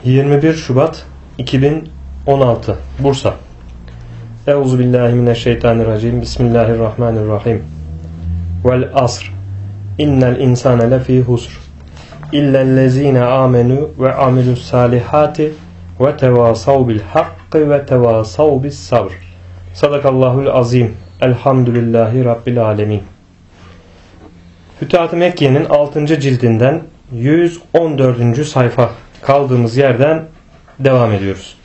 21 Şubat 2016 Bursa. Euzubillahimineşşeytanirracim. Bismillahirrahmanirrahim. Vel asr. İnnel insane lefî husr. İllellezîne âmenû ve amilussâlihâti ve tevâsav bil hakkı ve tevâsav bis sabr. Sadakallahul azim. Elhamdülillahi Rabbil alemin. Fütuhat-ı Mekke'nin 6. cildinden 114. sayfa kaldığımız yerden devam ediyoruz.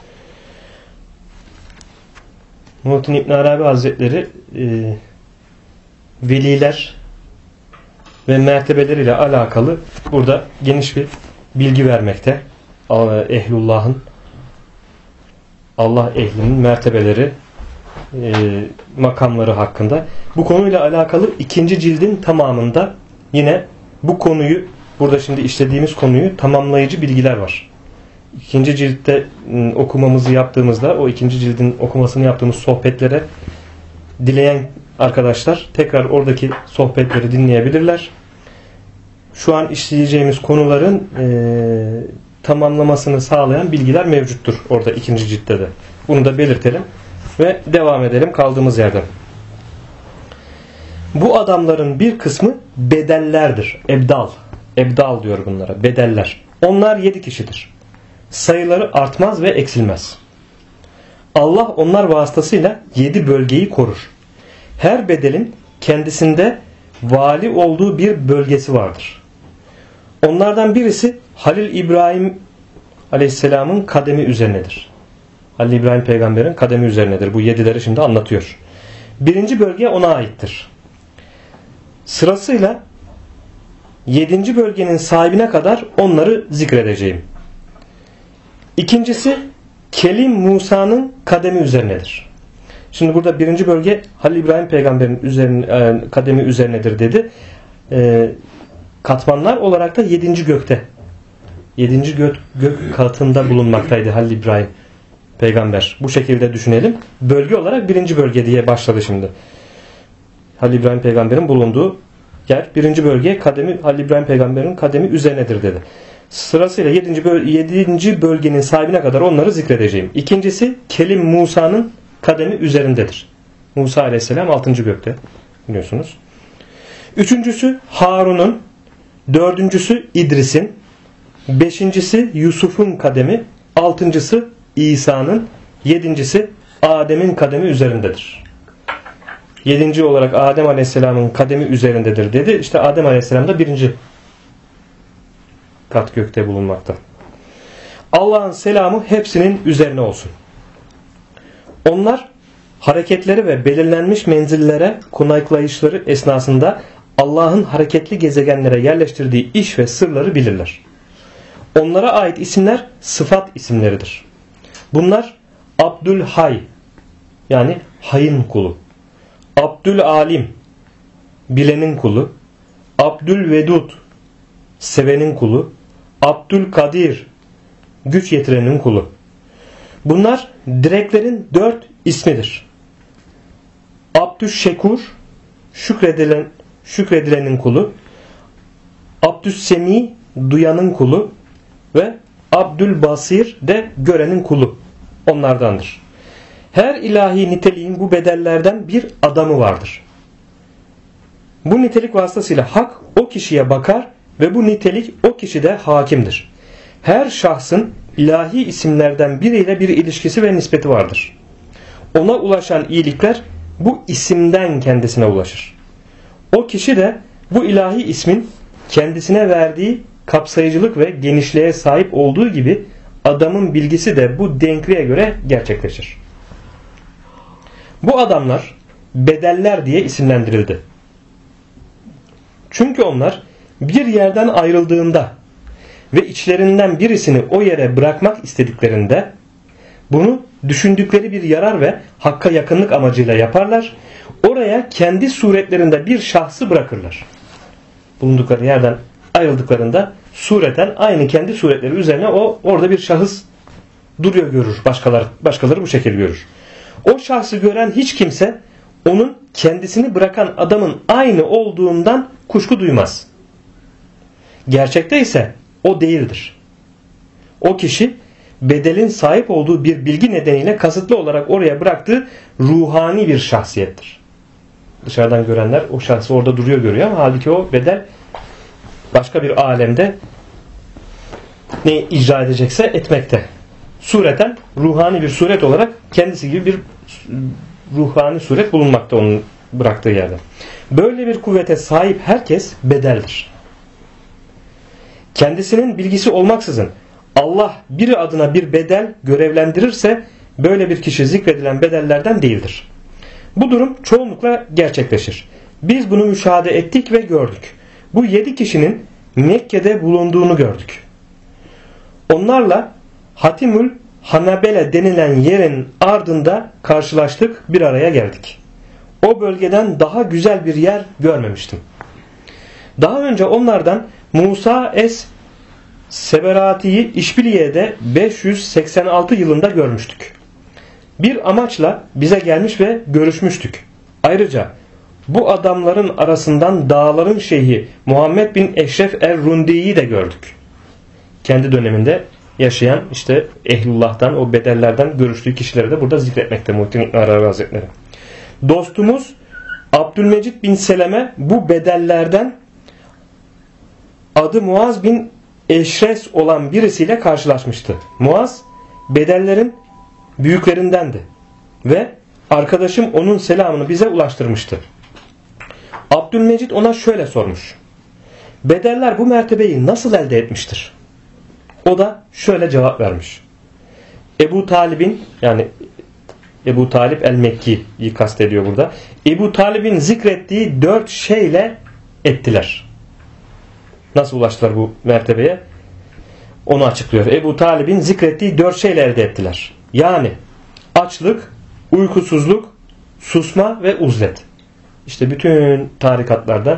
Muhittin İbn Arabi Hazretleri veliler ve mertebeleriyle alakalı burada geniş bir bilgi vermekte. Ehlullah'ın, Allah ehlinin mertebeleri, makamları hakkında. Bu konuyla alakalı 2. cildin tamamında yine bu konuyu, burada şimdi işlediğimiz konuyu tamamlayıcı bilgiler var. 2. ciltte okumamızı yaptığımızda, o 2. cildin okumasını yaptığımız sohbetlere dileyen arkadaşlar tekrar oradaki sohbetleri dinleyebilirler. Şu an işleyeceğimiz konuların tamamlamasını sağlayan bilgiler mevcuttur orada 2. ciltte de. Bunu da belirtelim ve devam edelim kaldığımız yerden. Bu adamların bir kısmı bedellerdir. Ebdal. Ebdal diyor bunlara. Bedeller. Onlar 7 kişidir. Sayıları artmaz ve eksilmez. Allah onlar vasıtasıyla 7 bölgeyi korur. Her bedelin kendisinde vali olduğu bir bölgesi vardır. Onlardan birisi Halil İbrahim Aleyhisselam'ın kademi üzerinedir. Halil İbrahim peygamberin kademi üzerinedir. Bu 7'leri şimdi anlatıyor. 1. bölge ona aittir. Sırasıyla 7. bölgenin sahibine kadar onları zikredeceğim. İkincisi Kelim Musa'nın kademi üzerinedir. Şimdi burada 1. bölge Halil İbrahim peygamberin kademi üzerinedir dedi. Katmanlar olarak da 7. gökte. 7. gök katında bulunmaktaydı Halil İbrahim peygamber. Bu şekilde düşünelim. Bölge olarak 1. bölge diye başladı şimdi. Halil İbrahim peygamberin bulunduğu yer 1. bölge kademi Halil İbrahim peygamberin kademi üzerinedir dedi. Sırasıyla 7. bölgenin sahibine kadar onları zikredeceğim. İkincisi Kelim Musa'nın kademi üzerindedir. Musa aleyhisselam 6. gökte biliyorsunuz. Üçüncüsü Harun'un, 4. İdris'in, 5. Yusuf'un kademi, 6. İsa'nın, 7. Adem'in kademi üzerindedir. 7. olarak Adem aleyhisselamın kademi üzerindedir dedi. İşte Adem aleyhisselam da 1. kat gökte bulunmakta. Allah'ın selamı hepsinin üzerine olsun. Onlar hareketleri ve belirlenmiş menzillere konaklayışları esnasında Allah'ın hareketli gezegenlere yerleştirdiği iş ve sırları bilirler. Onlara ait isimler sıfat isimleridir. Bunlar Abdülhay, yani Hay'ın kulu, Abdülalim, bilenin kulu, Abdülvedud, sevenin kulu, Abdülkadir, güç yetirenin kulu. Bunlar direklerin 4 ismidir. Abdüşşekur, şükredilenin kulu, Abdüssemi, duyanın kulu ve Abdülbasir de görenin kulu. Onlardandır. Her ilahi niteliğin bu bedellerden bir adamı vardır. Bu nitelik vasıtasıyla hak o kişiye bakar ve bu nitelik o kişide hakimdir. Her şahsın ilahi isimlerden biriyle bir ilişkisi ve nispeti vardır. Ona ulaşan iyilikler bu isimden kendisine ulaşır. O kişi de bu ilahi ismin kendisine verdiği kapsayıcılık ve genişliğe sahip olduğu gibi adamın bilgisi de bu denkliğe göre gerçekleşir. Bu adamlar bedeller diye isimlendirildi. Çünkü onlar bir yerden ayrıldığında ve içlerinden birisini o yere bırakmak istediklerinde bunu düşündükleri bir yarar ve hakka yakınlık amacıyla yaparlar. Oraya kendi suretlerinde bir şahsı bırakırlar. Bulundukları yerden ayrıldıklarında sureten aynı kendi suretleri üzerine orada bir şahıs duruyor görür. Başkaları bu şekilde görür. O şahsı gören hiç kimse onun kendisini bırakan adamın aynı olduğundan kuşku duymaz. Gerçekte ise o değildir. O kişi bedelin sahip olduğu bir bilgi nedeniyle kasıtlı olarak oraya bıraktığı ruhani bir şahsiyettir. Dışarıdan görenler o şahsı orada duruyor görüyor ama halbuki o bedel başka bir alemde ne icra edecekse etmekte. Sureten ruhani bir suret olarak kendisi gibi bir ruhani suret bulunmakta onun bıraktığı yerde. Böyle bir kuvvete sahip herkes bedeldir. Kendisinin bilgisi olmaksızın Allah biri adına bir bedel görevlendirirse böyle bir kişi zikredilen bedellerden değildir. Bu durum çoğunlukla gerçekleşir. Biz bunu müşahede ettik ve gördük. Bu 7 kişinin Mekke'de bulunduğunu gördük. Onlarla Hatimül Hanabele denilen yerin ardında karşılaştık, bir araya geldik. O bölgeden daha güzel bir yer görmemiştim. Daha önce onlardan Musa Es-Seberati'yi İşbiliye'de 586 yılında görmüştük. Bir amaçla bize gelmiş ve görüşmüştük. Ayrıca bu adamların arasından dağların şeyhi Muhammed bin Eşref Er-Rundi'yi de gördük. Kendi döneminde yaşayan işte Ehlullah'tan, o bedellerden görüştüğü kişileri de burada zikretmekte Muhittin İbn Arabi Hazretleri. Dostumuz Abdülmecid bin Seleme bu bedellerden adı Muaz bin Eşres olan birisiyle karşılaşmıştı. Muaz bedellerin büyüklerindendi ve arkadaşım onun selamını bize ulaştırmıştı. Abdülmecid ona şöyle sormuş: bedeller bu mertebeyi nasıl elde etmiştir? O da şöyle cevap vermiş: Ebu Talib'in, yani Ebu Talib el-Mekki'yi kastediyor burada, Ebu Talib'in zikrettiği 4 şeyle ettiler. Nasıl ulaştılar bu mertebeye? Onu açıklıyor. Ebu Talib'in zikrettiği 4 şeyle elde ettiler. Yani açlık, uykusuzluk, susma ve uzlet. İşte bütün tarikatlarda,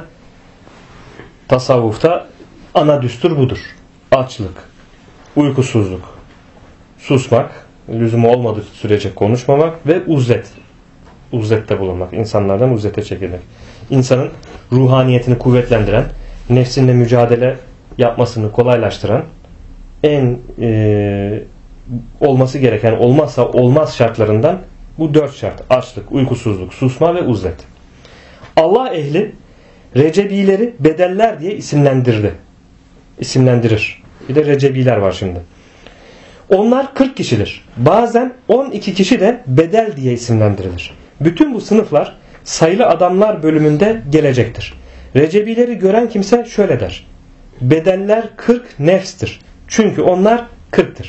tasavvufta ana düstur budur. Açlık, uykusuzluk, susmak, lüzumu olmadığı sürece konuşmamak ve uzlet. Uzlette bulunmak. İnsanlardan uzlete çekilmek. İnsanın ruhaniyetini kuvvetlendiren, nefsinle mücadele yapmasını kolaylaştıran, en olması gereken, olmazsa olmaz şartlarından bu 4 şart: açlık, uykusuzluk, susma ve uzlet. Allah ehli Recebileri bedeller diye isimlendirir. Bir de Recebiler var şimdi. Onlar 40 kişidir. Bazen 12 kişi de bedel diye isimlendirilir. Bütün bu sınıflar sayılı adamlar bölümünde gelecektir. Recebileri gören kimse şöyle der: bedeller 40 nefstir. Çünkü onlar 40'tır.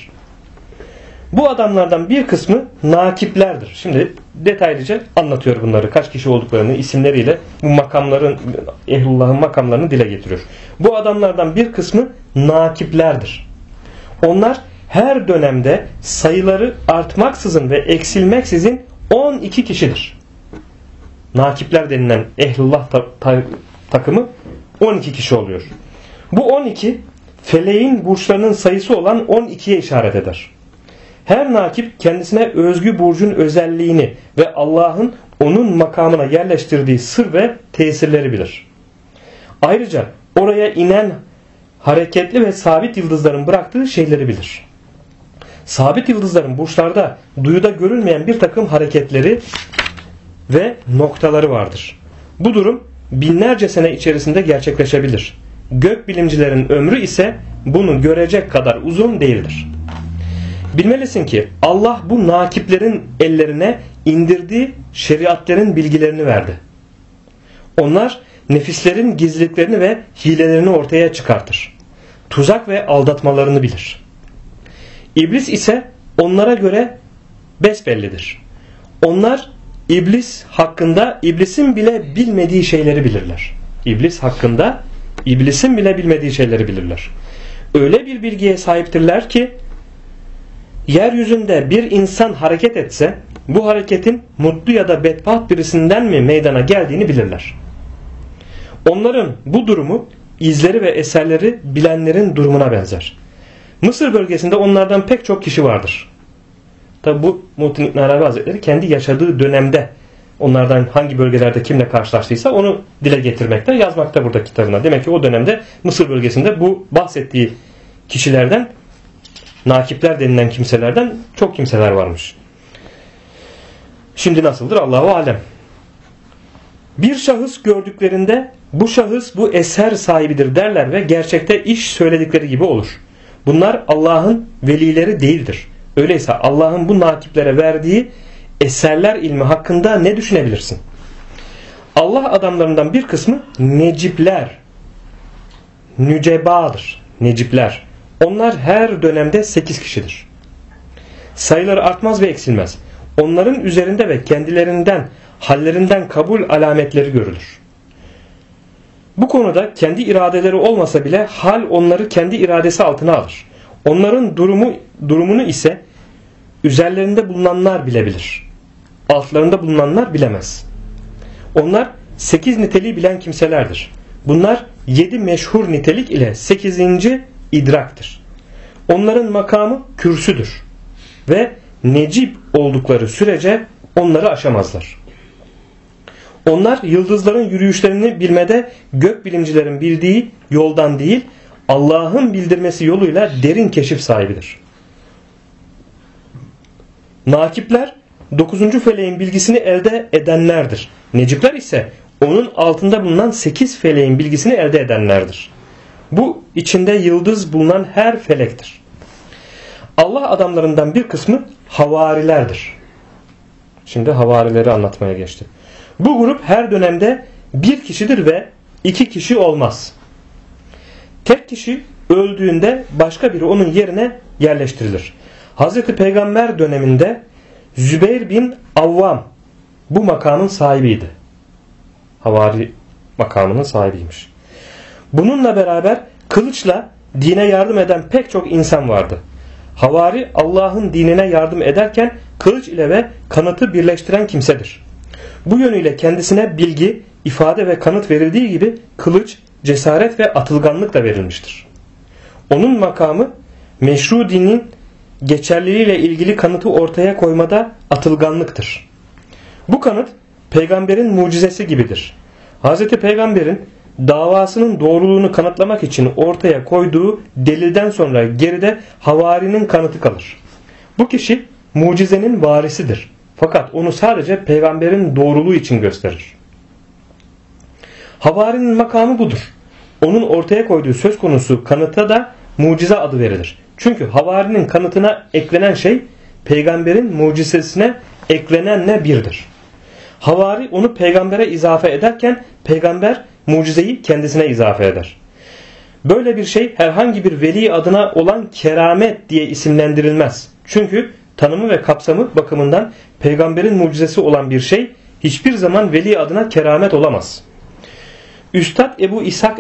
Bu adamlardan bir kısmı nakiplerdir. Şimdi detaylıca anlatıyor bunları. Kaç kişi olduklarını isimleriyle bu makamların, Ehlullah'ın makamlarını dile getiriyor. Bu adamlardan bir kısmı nakiplerdir. Onlar her dönemde sayıları artmaksızın ve eksilmeksizin 12 kişidir. Nakipler denilen Ehlullah takımı 12 kişi oluyor. Bu 12 feleğin burçlarının sayısı olan 12'ye işaret eder. Her nakip kendisine özgü burcun özelliğini ve Allah'ın onun makamına yerleştirdiği sır ve tesirleri bilir. Ayrıca oraya inen hareketli ve sabit yıldızların bıraktığı şeyleri bilir. Sabit yıldızların burçlarda duyuda görülmeyen bir takım hareketleri ve noktaları vardır. Bu durum binlerce sene içerisinde gerçekleşebilir. Gökbilimcilerin ömrü ise bunu görecek kadar uzun değildir. Bilmelisin ki Allah bu nakiplerin ellerine indirdiği şeriatlerin bilgilerini verdi. Onlar nefislerin gizliliklerini ve hilelerini ortaya çıkartır. Tuzak ve aldatmalarını bilir. İblis ise onlara göre besbellidir. Onlar iblis hakkında iblisin bile bilmediği şeyleri bilirler. İblis hakkında iblisin bile bilmediği şeyleri bilirler. Öyle bir bilgiye sahiptirler ki yeryüzünde bir insan hareket etse bu hareketin mutlu ya da bedbaht birisinden mi meydana geldiğini bilirler. Onların bu durumu izleri ve eserleri bilenlerin durumuna benzer. Mısır bölgesinde onlardan pek çok kişi vardır. Tabi bu Muhittin İbn Arabi Hazretleri kendi yaşadığı dönemde onlardan hangi bölgelerde kimle karşılaştıysa onu dile getirmekte, yazmakta burada kitabına. Demek ki o dönemde Mısır bölgesinde bu bahsettiği kişilerden nakipler denilen kimselerden çok kimseler varmış. Şimdi nasıldır? Allahu alem. Bir şahıs gördüklerinde bu şahıs bu eser sahibidir derler ve gerçekte iş söyledikleri gibi olur. Bunlar Allah'ın velileri değildir. Öyleyse Allah'ın bu nakiplere verdiği eserler ilmi hakkında ne düşünebilirsin? Allah adamlarından bir kısmı necipler, nücebadır. Necipler. Onlar her dönemde 8 kişidir. Sayıları artmaz ve eksilmez. Onların üzerinde ve kendilerinden, hallerinden kabul alametleri görülür. Bu konuda kendi iradeleri olmasa bile hal onları kendi iradesi altına alır. Onların durumunu ise üzerlerinde bulunanlar bilebilir. Altlarında bulunanlar bilemez. Onlar 8 niteliği bilen kimselerdir. Bunlar 7 meşhur nitelik ile 8. idraktır. Onların makamı kürsüdür. Ve necip oldukları sürece onları aşamazlar. Onlar yıldızların yürüyüşlerini bilmede gökbilimcilerin bildiği yoldan değil, Allah'ın bildirmesi yoluyla derin keşif sahibidir. Nakipler 9. feleğin bilgisini elde edenlerdir. Necipler ise onun altında bulunan 8 feleğin bilgisini elde edenlerdir. Bu içinde yıldız bulunan her felektir. Allah adamlarından bir kısmı havarilerdir. Şimdi havarileri anlatmaya geçti. Bu grup her dönemde bir kişidir ve 2 kişi olmaz. Tek kişi öldüğünde başka biri onun yerine yerleştirilir. Hazreti Peygamber döneminde Zübeyir bin Avvam bu makamın sahibiydi. Havari makamının sahibiymiş. Bununla beraber kılıçla dine yardım eden pek çok insan vardı. Havari Allah'ın dinine yardım ederken kılıç ile ve kanıtı birleştiren kimsedir. Bu yönüyle kendisine bilgi, ifade ve kanıt verildiği gibi kılıç, cesaret ve atılganlık da verilmiştir. Onun makamı meşru dinin geçerliliğiyle ilgili kanıtı ortaya koymada atılganlıktır. Bu kanıt peygamberin mucizesi gibidir. Hz. Peygamberin davasının doğruluğunu kanıtlamak için ortaya koyduğu delilden sonra geride havarinin kanıtı kalır. Bu kişi mucizenin varisidir. Fakat onu sadece peygamberin doğruluğu için gösterir. Havarinin makamı budur. Onun ortaya koyduğu söz konusu kanıta da mucize adı verilir. Çünkü havarinin kanıtına eklenen şey peygamberin mucizesine eklenenle birdir. Havari onu peygambere izafe ederken peygamber mucizeyi kendisine izafe eder. Böyle bir şey herhangi bir veli adına olan keramet diye isimlendirilmez. Çünkü tanımı ve kapsamı bakımından peygamberin mucizesi olan bir şey hiçbir zaman veli adına keramet olamaz. Üstad Ebu İshak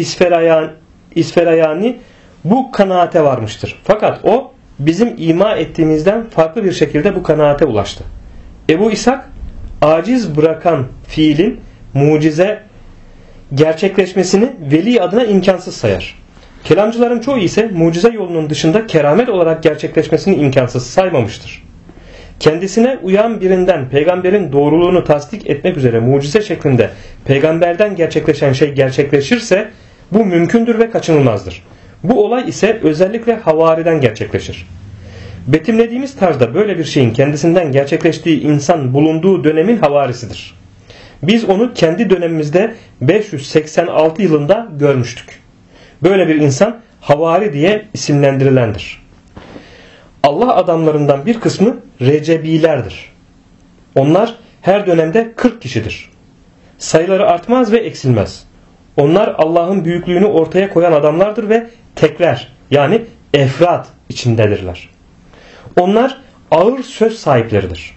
el-İsferayani bu kanaate varmıştır. Fakat o bizim ima ettiğimizden farklı bir şekilde bu kanaate ulaştı. Ebu İshak aciz bırakan fiilin mucize gerçekleşmesini veli adına imkansız sayar. Kelamcıların çoğu ise mucize yolunun dışında keramet olarak gerçekleşmesini imkansız saymamıştır. Kendisine uyan birinden peygamberin doğruluğunu tasdik etmek üzere mucize şeklinde peygamberden gerçekleşen şey gerçekleşirse bu mümkündür ve kaçınılmazdır. Bu olay ise özellikle havariden gerçekleşir. Betimlediğimiz tarzda böyle bir şeyin kendisinden gerçekleştiği insan bulunduğu dönemin havarisidir. Biz onu kendi dönemimizde 586 yılında görmüştük. Böyle bir insan havari diye isimlendirilendir. Allah adamlarından bir kısmı Recebilerdir. Onlar her dönemde 40 kişidir. Sayıları artmaz ve eksilmez. Onlar Allah'ın büyüklüğünü ortaya koyan adamlardır ve tekler yani efrat içindedirler. Onlar ağır söz sahipleridir.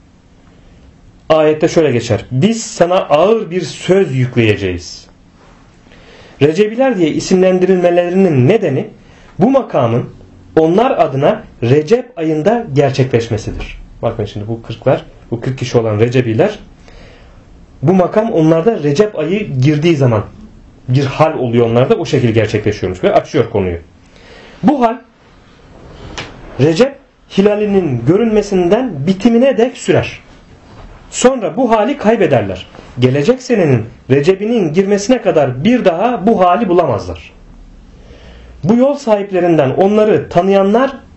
Ayette şöyle geçer. Biz sana ağır bir söz yükleyeceğiz. Recebiler diye isimlendirilmelerinin nedeni bu makamın onlar adına Recep ayında gerçekleşmesidir. Bakın şimdi bu 40'lar, bu 40 kişi olan Recebiler, bu makam onlarda Recep ayı girdiği zaman bir hal oluyor onlarda, o şekilde gerçekleşiyormuş ve açıyor konuyu. Bu hal Recep hilalinin görünmesinden bitimine dek sürer. Sonra bu hali kaybederler. Gelecek senenin Recep'inin girmesine kadar bir daha bu hali bulamazlar. Bu yol sahiplerinden onları tanıyanlar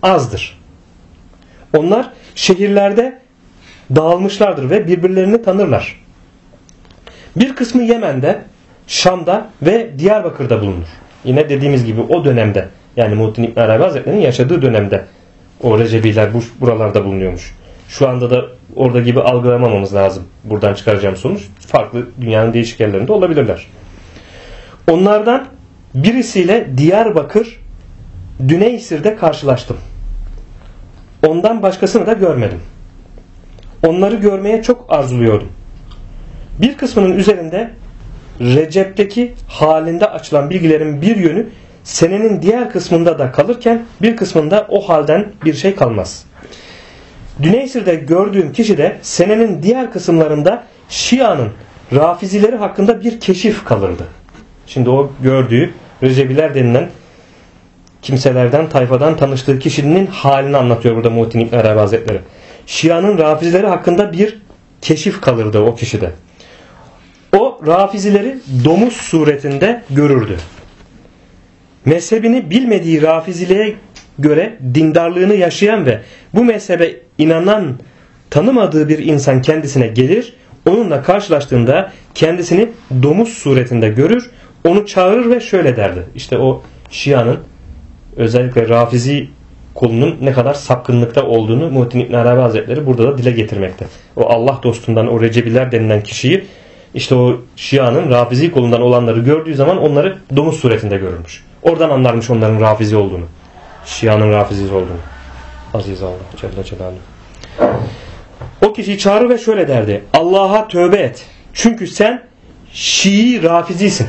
azdır. Onlar şehirlerde dağılmışlardır ve birbirlerini tanırlar. Bir kısmı Yemen'de, Şam'da ve Diyarbakır'da bulunur. Yine dediğimiz gibi o dönemde, yani Muhittin İbn Arabi Hazretleri'nin yaşadığı dönemde o Recebiler buralarda bulunuyormuş. Şu anda da orada gibi algılamamamız lazım. Buradan çıkaracağım sonuç. Farklı dünyanın değişik yerlerinde olabilirler. Onlardan birisiyle Diyarbakır Düneysir'de karşılaştım. Ondan başkasını da görmedim. Onları görmeye çok arzuluyordum. Bir kısmının üzerinde Recep'teki halinde açılan bilgilerin bir yönü senenin diğer kısmında da kalırken bir kısmında o halden bir şey kalmaz. Düneysir'de gördüğüm kişi de senenin diğer kısımlarında Şia'nın Rafizileri hakkında bir keşif kalırdı. Şimdi o gördüğü Recebiler denilen kimselerden, tayfadan tanıştığı kişinin halini anlatıyor burada Muhittin İbn Arabi Hazretleri. Şia'nın Rafizileri hakkında bir keşif kalırdı o kişide. O Rafizileri domuz suretinde görürdü. Mezhebini bilmediği Rafiziliğe göre dindarlığını yaşayan ve bu mezhebe inanan tanımadığı bir insan kendisine gelir, onunla karşılaştığında kendisini domuz suretinde görür, onu çağırır ve şöyle derdi. İşte o Şia'nın, özellikle Rafizi kolunun ne kadar sapkınlıkta olduğunu Muhittin İbn Arabi Hazretleri burada da dile getirmekte. O Allah dostundan, o Recebiler denilen kişiyi, işte o Şia'nın Rafizi kolundan olanları gördüğü zaman onları domuz suretinde görürmüş. Oradan anlarmış onların Rafizi olduğunu. Şia'nın Rafizi olduğunu. Aziz Allah Celle Celaluhu. O kişiyi çağırır ve şöyle derdi. Allah'a tövbe et. Çünkü sen Şii Rafizisin.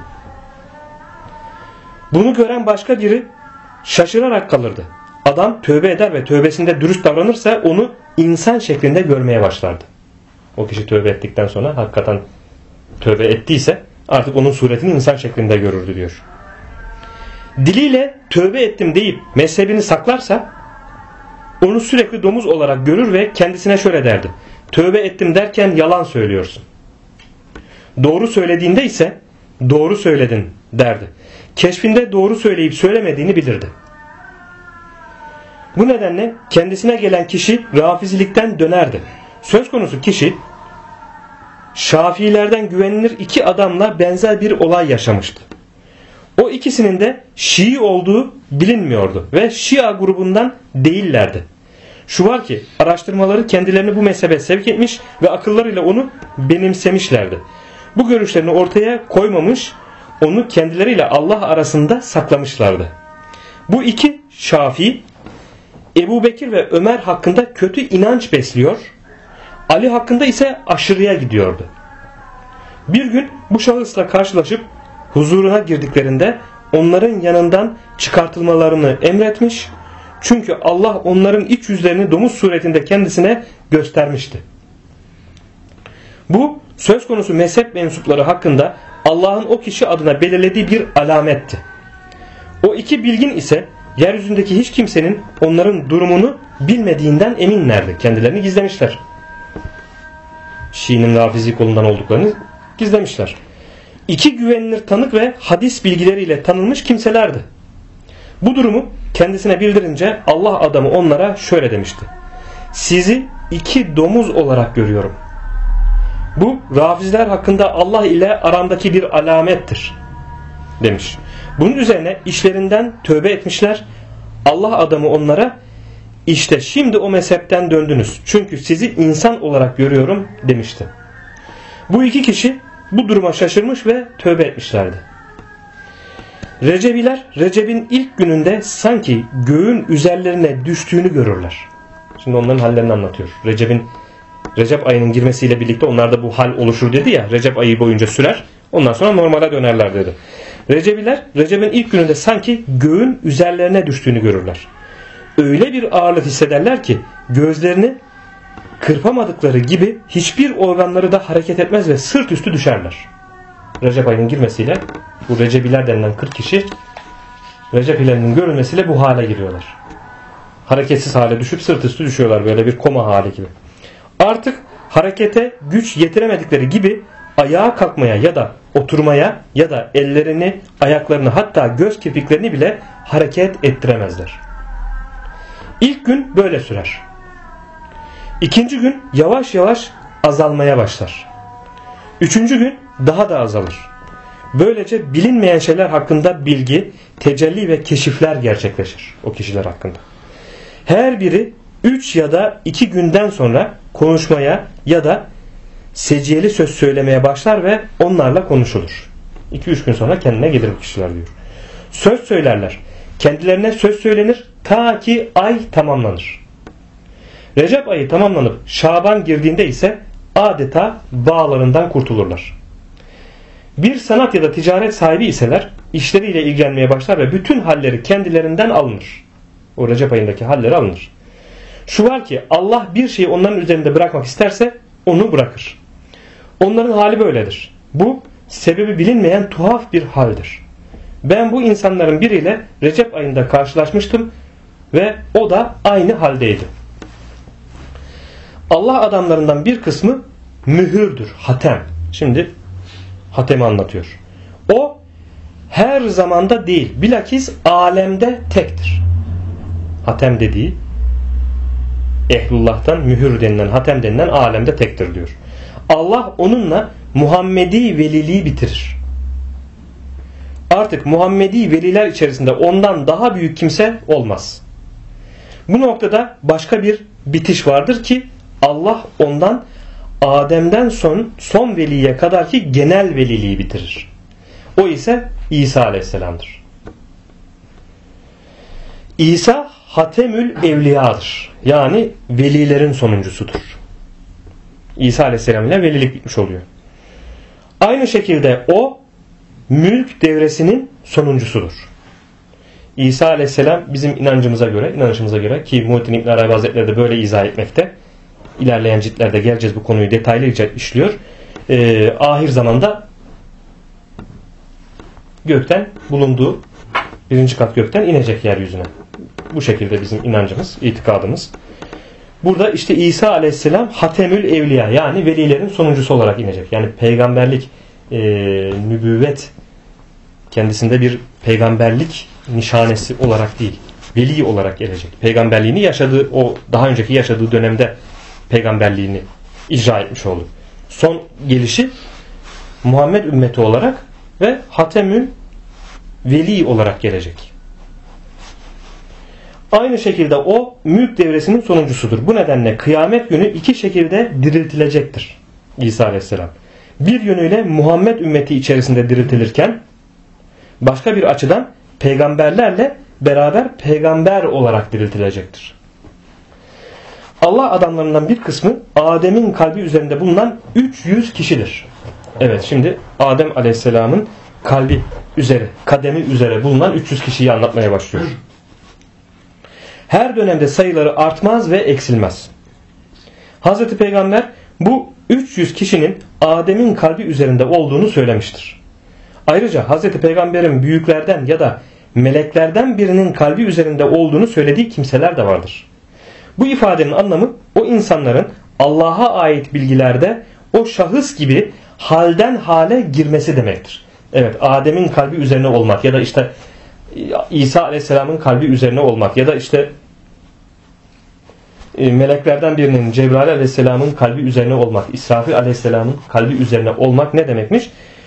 Bunu gören başka biri şaşırarak kalırdı. Adam tövbe eder ve tövbesinde dürüst davranırsa onu insan şeklinde görmeye başlardı. O kişi tövbe ettikten sonra hakikaten tövbe ettiyse artık onun suretini insan şeklinde görürdü diyor. Diliyle tövbe ettim deyip mezhebini saklarsa onu sürekli domuz olarak görür ve kendisine şöyle derdi. Tövbe ettim derken yalan söylüyorsun. Doğru söylediğinde ise doğru söyledin derdi. Keşfinde doğru söyleyip söylemediğini bilirdi. Bu nedenle kendisine gelen kişi Rafizilikten dönerdi. Söz konusu kişi Şafiilerden güvenilir iki adamla benzer bir olay yaşamıştı. O ikisinin de Şii olduğu bilinmiyordu ve Şia grubundan değillerdi. Şu var ki araştırmaları kendilerini bu mezhebe sevk etmiş ve akıllarıyla onu benimsemişlerdi. Bu görüşlerini ortaya koymamış, onu kendileriyle Allah arasında saklamışlardı. Bu iki Şafii Ebu Bekir ve Ömer hakkında kötü inanç besliyor, Ali hakkında ise aşırıya gidiyordu. Bir gün bu şahısla karşılaşıp huzuruna girdiklerinde onların yanından çıkartılmalarını emretmiş. Çünkü Allah onların iç yüzlerini domuz suretinde kendisine göstermişti. Bu söz konusu mezhep mensupları hakkında Allah'ın o kişi adına belirlediği bir alametti. O iki bilgin ise yeryüzündeki hiç kimsenin onların durumunu bilmediğinden eminlerdi. Kendilerini gizlemişler. Şii'nin Rafizi kolundan olduklarını gizlemişler. İki güvenilir tanık ve hadis bilgileriyle tanınmış kimselerdi. Bu durumu kendisine bildirince Allah adamı onlara şöyle demişti. Sizi iki domuz olarak görüyorum. Bu Rafiziler hakkında Allah ile aramdaki bir alamettir demiş. Bunun üzerine işlerinden tövbe etmişler. Allah adamı onlara işte şimdi o mezhepten döndünüz. Çünkü sizi insan olarak görüyorum demişti. Bu iki kişi bu duruma şaşırmış ve tövbe etmişlerdi. Recebiler Recep'in ilk gününde sanki göğün üzerlerine düştüğünü görürler. Şimdi onların hallerini anlatıyor. Recep ayının girmesiyle birlikte onlarda bu hal oluşur dedi ya. Recep ayı boyunca sürer. Ondan sonra normale dönerler dedi. Recebiler Recep'in ilk gününde sanki göğün üzerlerine düştüğünü görürler. Öyle bir ağırlık hissederler ki gözlerini kırpamadıkları gibi hiçbir organları da hareket etmez ve sırt üstü düşerler. Recep ayının girmesiyle bu Recebiler denilen 40 kişi Recep hilalinin görülmesiyle bu hale giriyorlar. Hareketsiz hale düşüp sırt üstü düşüyorlar, böyle bir koma hali gibi. Artık harekete güç yetiremedikleri gibi ayağa kalkmaya ya da oturmaya ya da ellerini, ayaklarını, hatta göz kirpiklerini bile hareket ettiremezler. İlk gün böyle sürer. İkinci gün yavaş yavaş azalmaya başlar. Üçüncü gün daha da azalır. Böylece bilinmeyen şeyler hakkında bilgi, tecelli ve keşifler gerçekleşir o kişiler hakkında. Her biri 3 ya da 2 günden sonra konuşmaya ya da seciyeli söz söylemeye başlar ve onlarla konuşulur. 2-3 gün sonra kendine gelir bu kişiler diyor. Söz söylerler. Kendilerine söz söylenir ta ki ay tamamlanır. Recep ayı tamamlanıp Şaban girdiğinde ise adeta bağlarından kurtulurlar. Bir sanat ya da ticaret sahibi iseler işleriyle ilgilenmeye başlar ve bütün halleri kendilerinden alınır. O Recep ayındaki halleri alınır. Şu var ki Allah bir şeyi onların üzerinde bırakmak isterse onu bırakır. Onların hali böyledir. Bu sebebi bilinmeyen tuhaf bir haldir. Ben bu insanların biriyle Recep ayında karşılaşmıştım ve o da aynı haldeydi. Allah adamlarından bir kısmı mühürdür, hatem. Şimdi hatemi anlatıyor. O her zamanda değil, bilakis alemde tektir. Hatem dediği ehlullah'tan mühür denilen, hatem denilen alemde tektir diyor. Allah onunla Muhammedi veliliği bitirir. Artık Muhammedi veliler içerisinde ondan daha büyük kimse olmaz. Bu noktada başka bir bitiş vardır ki Allah ondan Adem'den son veliye kadar ki genel veliliği bitirir. O ise İsa Aleyhisselam'dır. İsa Hatemül Evliya'dır. Yani velilerin sonuncusudur. İsa Aleyhisselam ile velilik bitmiş oluyor. Aynı şekilde o mülk devresinin sonuncusudur. İsa Aleyhisselam bizim inanışımıza göre ki Muhittin İbn Arabi Hazretleri de böyle izah etmekte. İlerleyen ciltlerde geleceğiz, bu konuyu detaylıca işliyor. Ahir zamanda gökten bulunduğu birinci kat gökten inecek yeryüzüne. Bu şekilde bizim inancımız, itikadımız. Burada işte İsa Aleyhisselam Hatemül Evliya, yani velilerin sonuncusu olarak inecek. Yani peygamberlik, nübüvvet kendisinde bir peygamberlik nişanesi olarak değil, veli olarak gelecek. Peygamberliğini yaşadığı, o daha önceki yaşadığı dönemde peygamberliğini icra etmiş oldu. Son gelişi Muhammed ümmeti olarak ve Hatemül Veli olarak gelecek. Aynı şekilde o mülk devresinin sonuncusudur. Bu nedenle kıyamet günü iki şekilde diriltilecektir İsa Aleyhisselam. Bir yönüyle Muhammed ümmeti içerisinde diriltilirken başka bir açıdan peygamberlerle beraber peygamber olarak diriltilecektir. Allah adamlarından bir kısmı Adem'in kalbi üzerinde bulunan 300 kişidir. Evet, şimdi Adem Aleyhisselam'ın kalbi üzeri, kademi üzere bulunan 300 kişiyi anlatmaya başlıyor. Her dönemde sayıları artmaz ve eksilmez. Hazreti Peygamber bu 300 kişinin Adem'in kalbi üzerinde olduğunu söylemiştir. Ayrıca Hazreti Peygamber'in büyüklerden ya da meleklerden birinin kalbi üzerinde olduğunu söylediği kimseler de vardır. Bu ifadenin anlamı o insanların Allah'a ait bilgilerde o şahıs gibi halden hale girmesi demektir. Evet, Adem'in kalbi üzerine olmak ya da işte İsa Aleyhisselam'ın kalbi üzerine olmak ya da işte meleklerden birinin Cebrail Aleyhisselam'ın kalbi üzerine olmak, İsrafil Aleyhisselam'ın kalbi üzerine olmak ne demekmiş?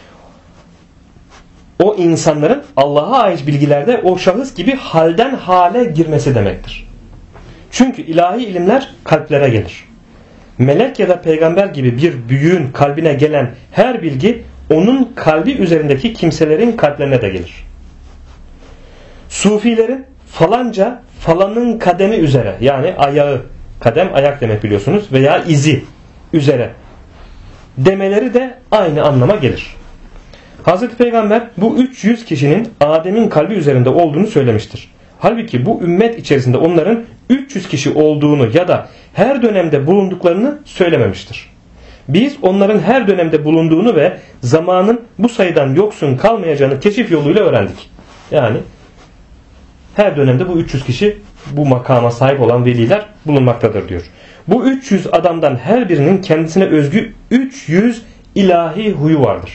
O insanların Allah'a ait bilgilerde o şahıs gibi halden hale girmesi demektir. Çünkü ilahi ilimler kalplere gelir. Melek ya da peygamber gibi bir büyüğün kalbine gelen her bilgi onun kalbi üzerindeki kimselerin kalplerine de gelir. Sufilerin falanca falanın kademi üzere, yani ayağı, kadem ayak demek biliyorsunuz, veya izi üzere demeleri de aynı anlama gelir. Hazreti Peygamber bu 300 kişinin Adem'in kalbi üzerinde olduğunu söylemiştir. Halbuki bu ümmet içerisinde onların 300 kişi olduğunu ya da her dönemde bulunduklarını söylememiştir. Biz onların her dönemde bulunduğunu ve zamanın bu sayıdan yoksun kalmayacağını keşif yoluyla öğrendik. Yani her dönemde bu 300 kişi, bu makama sahip olan veliler bulunmaktadır diyor. Bu 300 adamdan her birinin kendisine özgü 300 ilahi huyu vardır.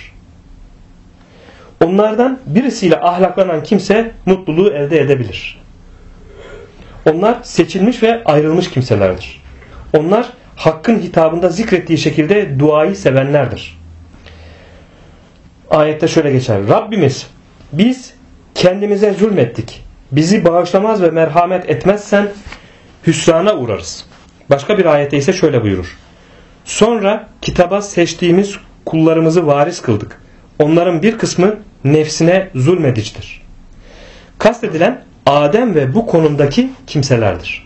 Onlardan birisiyle ahlaklanan kimse mutluluğu elde edebilir. Onlar seçilmiş ve ayrılmış kimselerdir. Onlar Hakk'ın hitabında zikrettiği şekilde duayı sevenlerdir. Ayette şöyle geçer. Rabbimiz, biz kendimize zulmettik. Bizi bağışlamaz ve merhamet etmezsen hüsrana uğrarız. Başka bir ayette ise şöyle buyurur. Sonra kitaba seçtiğimiz kullarımızı varis kıldık. Onların bir kısmı nefsine zulmedicidir. Kastedilen Adem ve bu konumdaki kimselerdir.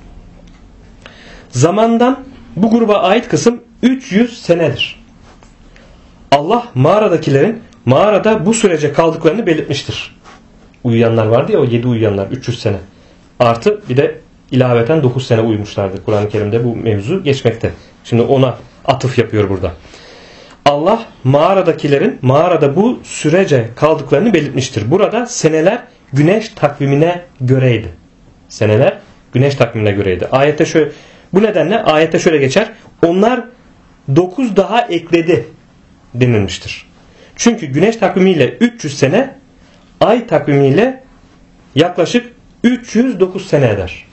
Zamandan bu gruba ait kısım 300 senedir. Allah mağaradakilerin mağarada bu sürece kaldıklarını belirtmiştir. Uyuyanlar vardı ya, o 7 uyuyanlar 300 sene. Artı bir de ilaveten 9 sene uyumuşlardı. Kur'an-ı Kerim'de bu mevzu geçmekte. Şimdi ona atıf yapıyor burada. Allah mağaradakilerin mağarada bu sürece kaldıklarını belirtmiştir. Burada seneler güneş takvimine göreydi. Seneler güneş takvimine göreydi. Ayette şöyle, bu nedenle ayette şöyle geçer. Onlar 9 daha ekledi denilmiştir. Çünkü güneş takvimiyle 300 sene, ay takvimiyle yaklaşık 309 sene eder.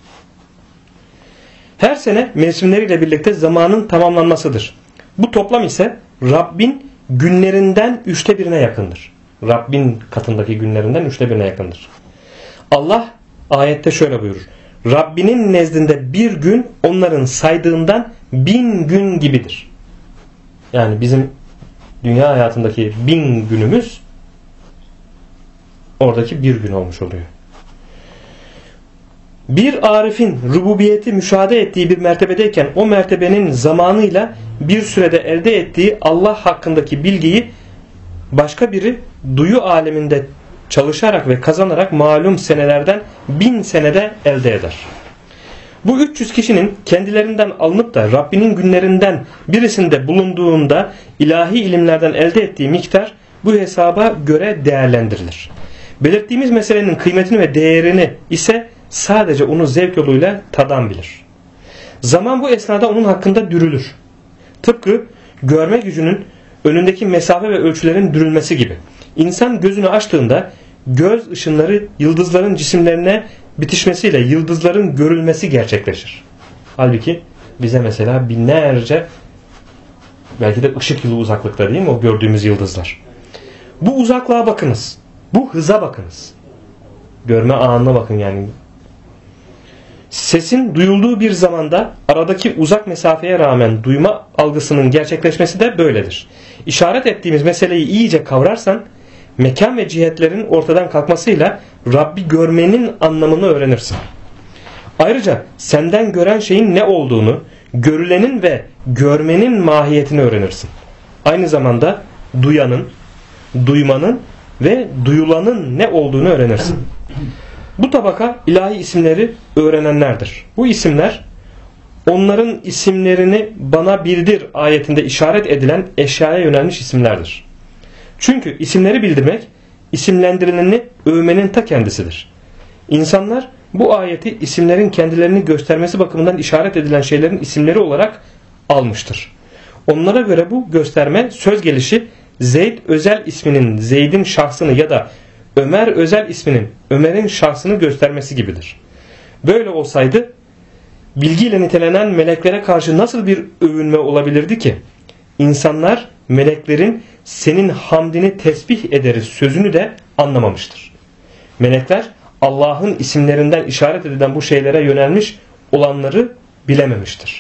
Her sene mevsimleriyle birlikte zamanın tamamlanmasıdır. Bu toplam ise Rabbin günlerinden 1/3'e yakındır. Rabbin katındaki günlerinden 1/3'e yakındır. Allah ayette şöyle buyurur. Rabbinin nezdinde bir gün onların saydığından 1000 gün gibidir. Yani bizim dünya hayatındaki 1000 günümüz oradaki bir gün olmuş oluyor. Bir arifin rububiyeti müşahede ettiği bir mertebedeyken o mertebenin zamanıyla bir sürede elde ettiği Allah hakkındaki bilgiyi başka biri duyu aleminde çalışarak ve kazanarak malum senelerden 1000 senede elde eder. Bu 300 kişinin kendilerinden alınıp da Rabbinin günlerinden birisinde bulunduğunda ilahi ilimlerden elde ettiği miktar bu hesaba göre değerlendirilir. Belirttiğimiz meselenin kıymetini ve değerini ise sadece onu zevk yoluyla tadan bilir. Zaman bu esnada onun hakkında dürülür. Tıpkı görme gücünün önündeki mesafe ve ölçülerin dürülmesi gibi. İnsan gözünü açtığında göz ışınları yıldızların cisimlerine bitişmesiyle yıldızların görülmesi gerçekleşir. Halbuki bize mesela binlerce, belki de ışık yılı uzaklıkta değil mi o gördüğümüz yıldızlar? Bu uzaklığa bakınız. Bu hıza bakınız. Görme anına bakın yani. Sesin duyulduğu bir zamanda aradaki uzak mesafeye rağmen duyma algısının gerçekleşmesi de böyledir. İşaret ettiğimiz meseleyi iyice kavrarsan mekan ve cihetlerin ortadan kalkmasıyla Rabbi görmenin anlamını öğrenirsin. Ayrıca senden gören şeyin ne olduğunu, görülenin ve görmenin mahiyetini öğrenirsin. Aynı zamanda duyanın, duymanın ve duyulanın ne olduğunu öğrenirsin. Bu tabaka ilahi isimleri öğrenenlerdir. Bu isimler onların isimlerini bana bildir ayetinde işaret edilen eşyaya yönelmiş isimlerdir. Çünkü isimleri bildirmek isimlendirileni övmenin ta kendisidir. İnsanlar bu ayeti isimlerin kendilerini göstermesi bakımından işaret edilen şeylerin isimleri olarak almıştır. Onlara göre bu gösterme söz gelişi Zeyd özel isminin Zeyd'in şahsını ya da Ömer özel isminin Ömer'in şahsını göstermesi gibidir. Böyle olsaydı bilgiyle nitelenen meleklere karşı nasıl bir övünme olabilirdi ki? İnsanlar meleklerin senin hamdini tesbih ederiz sözünü de anlamamıştır. Melekler Allah'ın isimlerinden işaret edilen bu şeylere yönelmiş olanları bilememiştir.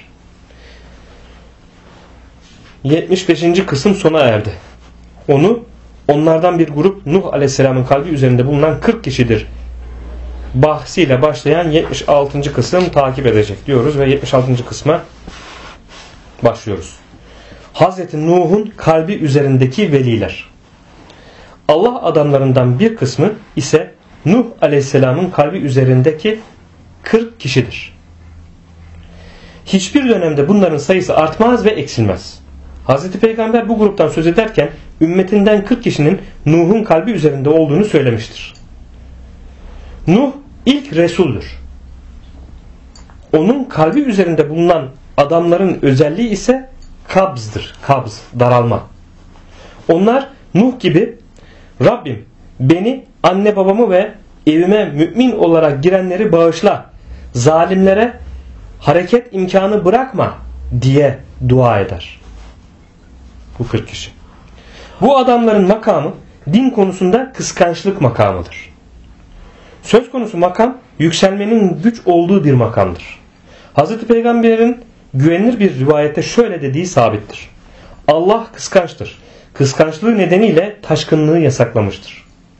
75. kısım sona erdi. Onlardan bir grup Nuh Aleyhisselam'ın kalbi üzerinde bulunan 40 kişidir bahsiyle başlayan 76. kısım takip edecek diyoruz ve 76. kısma başlıyoruz. Hazreti Nuh'un kalbi üzerindeki veliler. Allah adamlarından bir kısmı ise Nuh Aleyhisselam'ın kalbi üzerindeki 40 kişidir. Hiçbir dönemde bunların sayısı artmaz ve eksilmez. Hazreti Peygamber bu gruptan söz ederken ümmetinden 40 kişinin Nuh'un kalbi üzerinde olduğunu söylemiştir. Nuh ilk Resul'dür. Onun kalbi üzerinde bulunan adamların özelliği ise kabzdır. Kabz, daralma. Onlar Nuh gibi Rabbim beni, anne babamı ve evime mümin olarak girenleri bağışla. zalimlere hareket imkanı bırakma diye dua eder. Bu 40 kişi. Bu adamların makamı din konusunda kıskançlık makamıdır. Söz konusu makam yükselmenin güç olduğu bir makamdır. Hazreti Peygamber'in güvenilir bir rivayette şöyle dediği sabittir. Allah kıskançtır. Kıskançlığı nedeniyle taşkınlığı yasaklamıştır.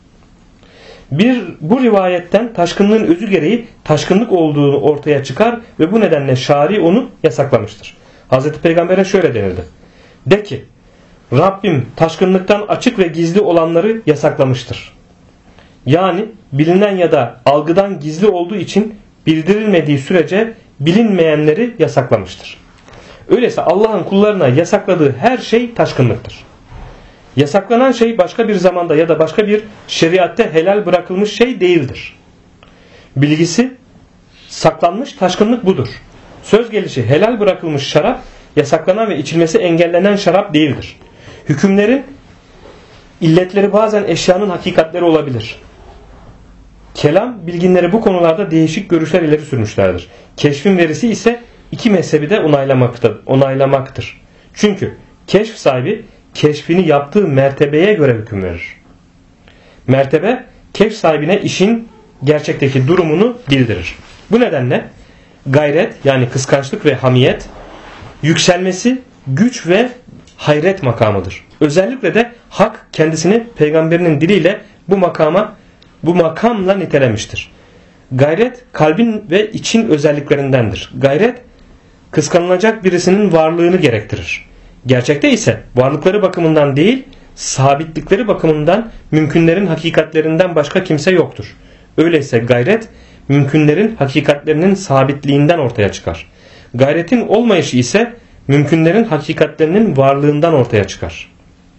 Bu rivayetten taşkınlığın özü gereği taşkınlık olduğunu ortaya çıkar ve bu nedenle şari onu yasaklamıştır. Hazreti Peygamber'e şöyle denildi. De ki, Rabbim taşkınlıktan açık ve gizli olanları yasaklamıştır. Yani bilinen ya da algıdan gizli olduğu için bildirilmediği sürece bilinmeyenleri yasaklamıştır. Öyleyse Allah'ın kullarına yasakladığı her şey taşkınlıktır. Yasaklanan şey başka bir zamanda ya da başka bir şeriatte helal bırakılmış şey değildir. Bilgisi saklanmış taşkınlık budur. Söz gelişi helal bırakılmış şarap yasaklanan ve içilmesi engellenen şarap değildir. Hükümlerin illetleri bazen eşyanın hakikatleri olabilir. Kelam bilginleri bu konularda değişik görüşler ileri sürmüşlerdir. Keşfin verisi ise iki mezhebi de onaylamaktır. Çünkü keşf sahibi keşfini yaptığı mertebeye göre hüküm verir. Mertebe keşf sahibine işin gerçekteki durumunu bildirir. Bu nedenle gayret yani kıskançlık ve hamiyet yükselmesi güç ve hayret makamıdır. Özellikle de hak kendisini peygamberinin diliyle bu makamla nitelemiştir. Gayret kalbin ve için özelliklerindendir. Gayret kıskanılacak birisinin varlığını gerektirir. Gerçekte ise varlıkları bakımından değil, sabitlikleri bakımından mümkünlerin hakikatlerinden başka kimse yoktur. Öyleyse gayret mümkünlerin hakikatlerinin sabitliğinden ortaya çıkar. Gayretin olmayışı ise mümkünlerin hakikatlerinin varlığından ortaya çıkar.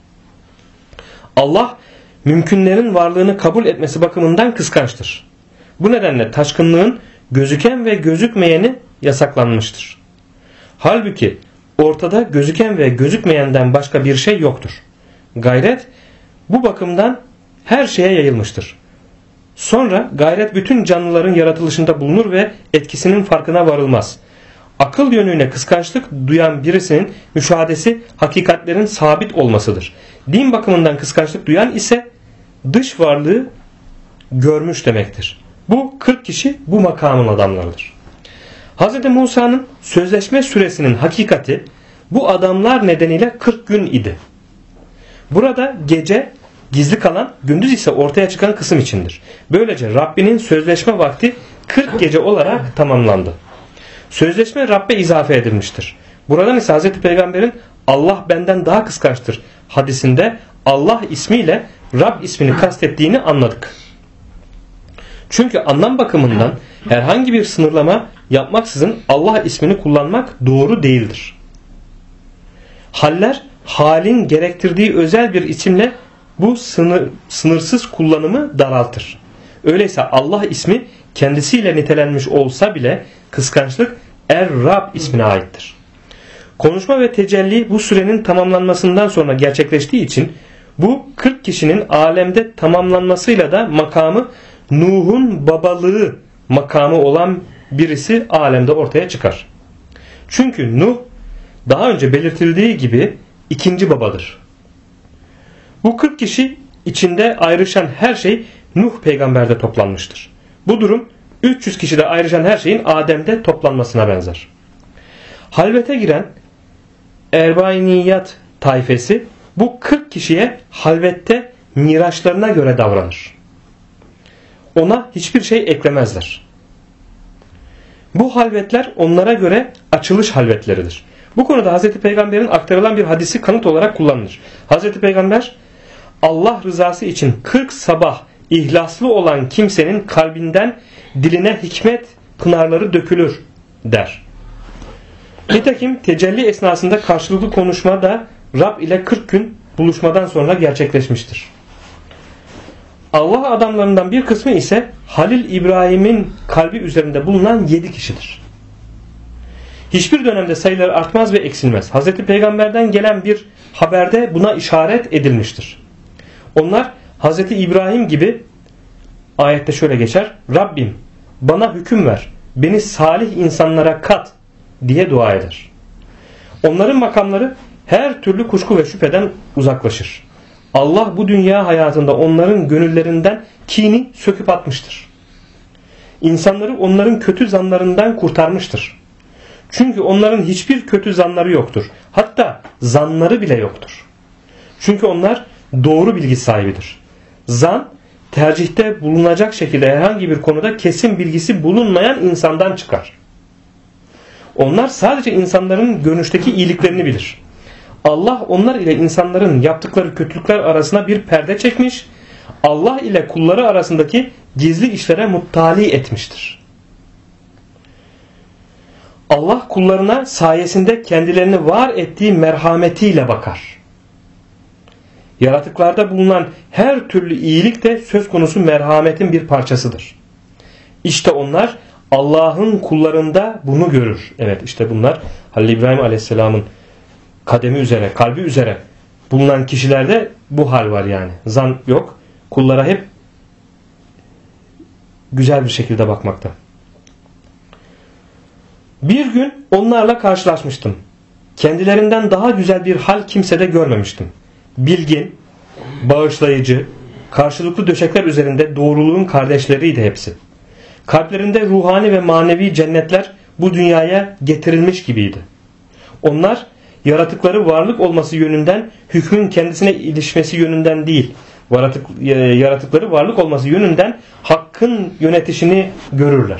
Allah mümkünlerin varlığını kabul etmesi bakımından kıskançtır. Bu nedenle taşkınlığın gözüken ve gözükmeyeni yasaklanmıştır. Halbuki ortada gözüken ve gözükmeyenden başka bir şey yoktur. Gayret bu bakımdan her şeye yayılmıştır. Sonra gayret bütün canlıların yaratılışında bulunur ve etkisinin farkına varılmaz. Akıl yönüyle kıskançlık duyan birisinin müşahadesi hakikatlerin sabit olmasıdır. Din bakımından kıskançlık duyan ise dış varlığı görmüş demektir. Bu 40 kişi bu makamın adamlarıdır. Hz. Musa'nın sözleşme süresinin hakikati bu adamlar nedeniyle 40 gün idi. Burada gece gizli kalan, gündüz ise ortaya çıkan kısım içindir. Böylece Rabbinin sözleşme vakti 40 gece olarak tamamlandı. Sözleşme Rabbe izafe edilmiştir. Buradan ise Hz. Peygamber'in Allah benden daha kıskançtır hadisinde Allah ismiyle Rab ismini kastettiğini anladık. Çünkü anlam bakımından herhangi bir sınırlama yapmaksızın Allah ismini kullanmak doğru değildir. Haller halin gerektirdiği özel bir isimle bu sınırsız kullanımı daraltır. Öyleyse Allah ismi kendisiyle nitelenmiş olsa bile kıskançlık Er-Rab ismine aittir. Konuşma ve tecelli bu sürenin tamamlanmasından sonra gerçekleştiği için bu 40 kişinin alemde tamamlanmasıyla da makamı Nuh'un babalığı makamı olan birisi alemde ortaya çıkar. Çünkü Nuh daha önce belirtildiği gibi ikinci babadır. Bu 40 kişi içinde ayrışan her şey Nuh peygamberde toplanmıştır. Bu durum 300 kişide ayrışan her şeyin Adem'de toplanmasına benzer. Halvete giren Erbainiyat tayfesi bu 40 kişiye halvette miraçlarına göre davranır. Ona hiçbir şey eklemezler. Bu halvetler onlara göre açılış halvetleridir. Bu konuda Hz. Peygamber'in aktarılan bir hadisi kanıt olarak kullanılır. Hz. Peygamber Allah rızası için 40 sabah ihlaslı olan kimsenin kalbinden diline hikmet pınarları dökülür der. Nitekim tecelli esnasında karşılıklı konuşma da Rab ile 40 gün buluşmadan sonra gerçekleşmiştir. Allah adamlarından bir kısmı ise Halil İbrahim'in kalbi üzerinde bulunan 7 kişidir. Hiçbir dönemde sayıları artmaz ve eksilmez. Hz. Peygamber'den gelen bir haberde buna işaret edilmiştir. Onlar Hz. İbrahim gibi ayette şöyle geçer. Rabbim bana hüküm ver. beni salih insanlara kat diye dua eder. Onların makamları her türlü kuşku ve şüpheden uzaklaşır. Allah bu dünya hayatında onların gönüllerinden kini söküp atmıştır. İnsanları onların kötü zanlarından kurtarmıştır. Çünkü onların hiçbir kötü zanları yoktur. Hatta zanları bile yoktur. Çünkü onlar doğru bilgi sahibidir. Zan, tercihte bulunacak şekilde herhangi bir konuda kesin bilgisi bulunmayan insandan çıkar. Onlar sadece insanların görünüşteki iyiliklerini bilir. Allah onlar ile insanların yaptıkları kötülükler arasına bir perde çekmiş, Allah ile kulları arasındaki gizli işlere muttali etmiştir. Allah kullarına sayesinde kendilerini var ettiği merhametiyle bakar. Yaratıklarda bulunan her türlü iyilik de söz konusu merhametin bir parçasıdır. İşte onlar Allah'ın kullarında bunu görür. Evet, işte bunlar Halil İbrahim Aleyhisselam'ın kademi üzere, kalbi üzere bulunan kişilerde bu hal var yani. Zan yok. Kullara hep güzel bir şekilde bakmakta. Bir gün onlarla karşılaşmıştım. Kendilerinden daha güzel bir hal kimsede görmemiştim. Bilgin, bağışlayıcı, karşılıklı döşekler üzerinde doğruluğun kardeşleriydi hepsi. Kalplerinde ruhani ve manevi cennetler bu dünyaya getirilmiş gibiydi. Onlar yaratıkları varlık olması yönünden, hükmün kendisine ilişmesi yönünden değil, yaratıkları varlık olması yönünden hakkın yönetişini görürler.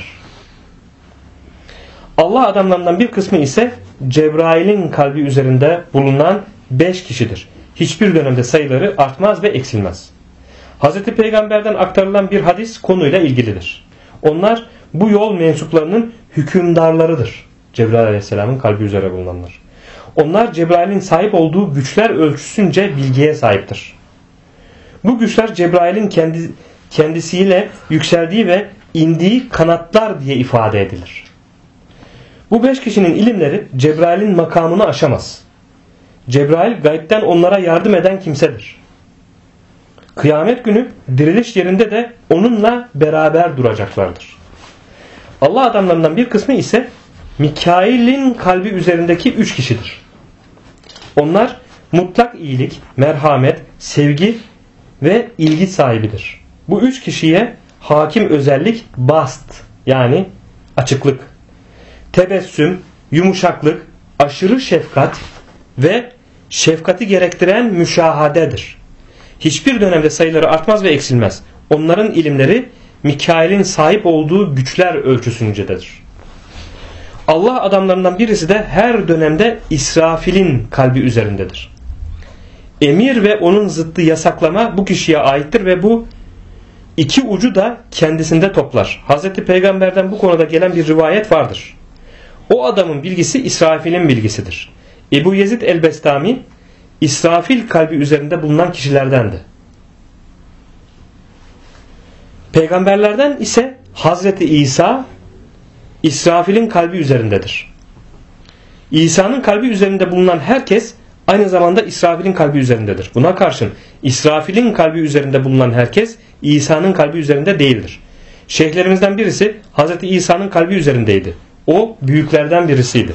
Allah adamlarından bir kısmı ise Cebrail'in kalbi üzerinde bulunan 5 kişidir. Hiçbir dönemde sayıları artmaz ve eksilmez. Hz. Peygamber'den aktarılan bir hadis konuyla ilgilidir. Onlar bu yol mensuplarının hükümdarlarıdır. Cebrail Aleyhisselam'ın kalbi üzere bulunanlar. Onlar Cebrail'in sahip olduğu güçler ölçüsünce bilgiye sahiptir. Bu güçler Cebrail'in kendisiyle yükseldiği ve indiği kanatlar diye ifade edilir. Bu 5 kişinin ilimleri Cebrail'in makamını aşamaz. Cebrail gaybden onlara yardım eden kimsedir. Kıyamet günü diriliş yerinde de onunla beraber duracaklardır. Allah adamlarından bir kısmı ise Mikail'in kalbi üzerindeki 3 kişidir. Onlar mutlak iyilik, merhamet, sevgi ve ilgi sahibidir. Bu 3 kişiye hakim özellik bast yani açıklık, tebessüm, yumuşaklık, aşırı şefkat ve şefkati gerektiren müşahadedir. Hiçbir dönemde sayıları artmaz ve eksilmez. Onların ilimleri Mikail'in sahip olduğu güçler ölçüsüncedir. Allah adamlarından birisi de her dönemde İsrafil'in kalbi üzerindedir. Emir ve onun zıttı yasaklama bu kişiye aittir ve bu iki ucu da kendisinde toplar. Hz. Peygamber'den bu konuda gelen bir rivayet vardır. O adamın bilgisi İsrafil'in bilgisidir. Ebu Yezid el-Bestami İsrafil kalbi üzerinde bulunan kişilerdendi. Peygamberlerden ise Hazreti İsa İsrafil'in kalbi üzerindedir. İsa'nın kalbi üzerinde bulunan herkes aynı zamanda İsrafil'in kalbi üzerindedir. Buna karşın İsrafil'in kalbi üzerinde bulunan herkes İsa'nın kalbi üzerinde değildir. Şeyhlerimizden birisi Hazreti İsa'nın kalbi üzerindeydi. O büyüklerden birisiydi.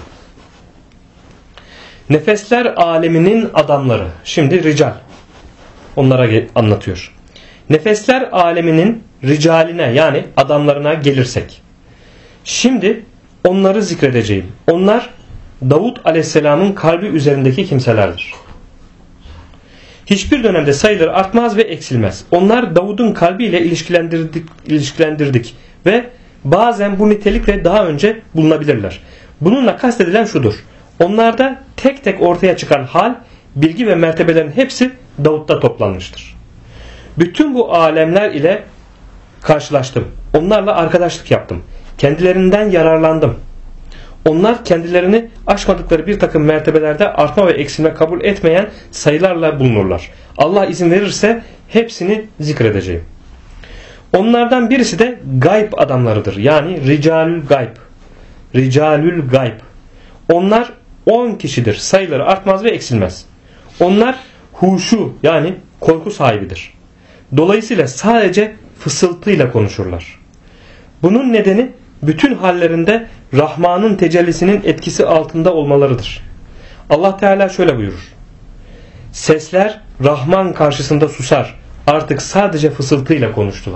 Nefesler aleminin adamları. Şimdi rical. Onlara anlatıyor. Nefesler aleminin ricaline yani adamlarına gelirsek. Şimdi onları zikredeceğim. Onlar Davud Aleyhisselam'ın kalbi üzerindeki kimselerdir. Hiçbir dönemde sayıları artmaz ve eksilmez. Onlar Davud'un kalbiyle ilişkilendirdik ve bazen bu nitelikle daha önce bulunabilirler. Bununla kastedilen şudur. Onlarda tek tek ortaya çıkan hal, bilgi ve mertebelerin hepsi Davud'da toplanmıştır. Bütün bu alemler ile karşılaştım. Onlarla arkadaşlık yaptım. Kendilerinden yararlandım. Onlar kendilerini aşmadıkları bir takım mertebelerde artma ve eksilme kabul etmeyen sayılarla bulunurlar. Allah izin verirse hepsini zikredeceğim. Onlardan birisi de gayb adamlarıdır. Yani ricalül gayb. Ricalül gayb. Onlar 10 kişidir. Sayıları artmaz ve eksilmez. Onlar huşu yani korku sahibidir. Dolayısıyla sadece fısıltıyla konuşurlar. Bunun nedeni bütün hallerinde Rahman'ın tecellisinin etkisi altında olmalarıdır. Allah Teala şöyle buyurur: sesler Rahman karşısında susar, artık sadece fısıltıyla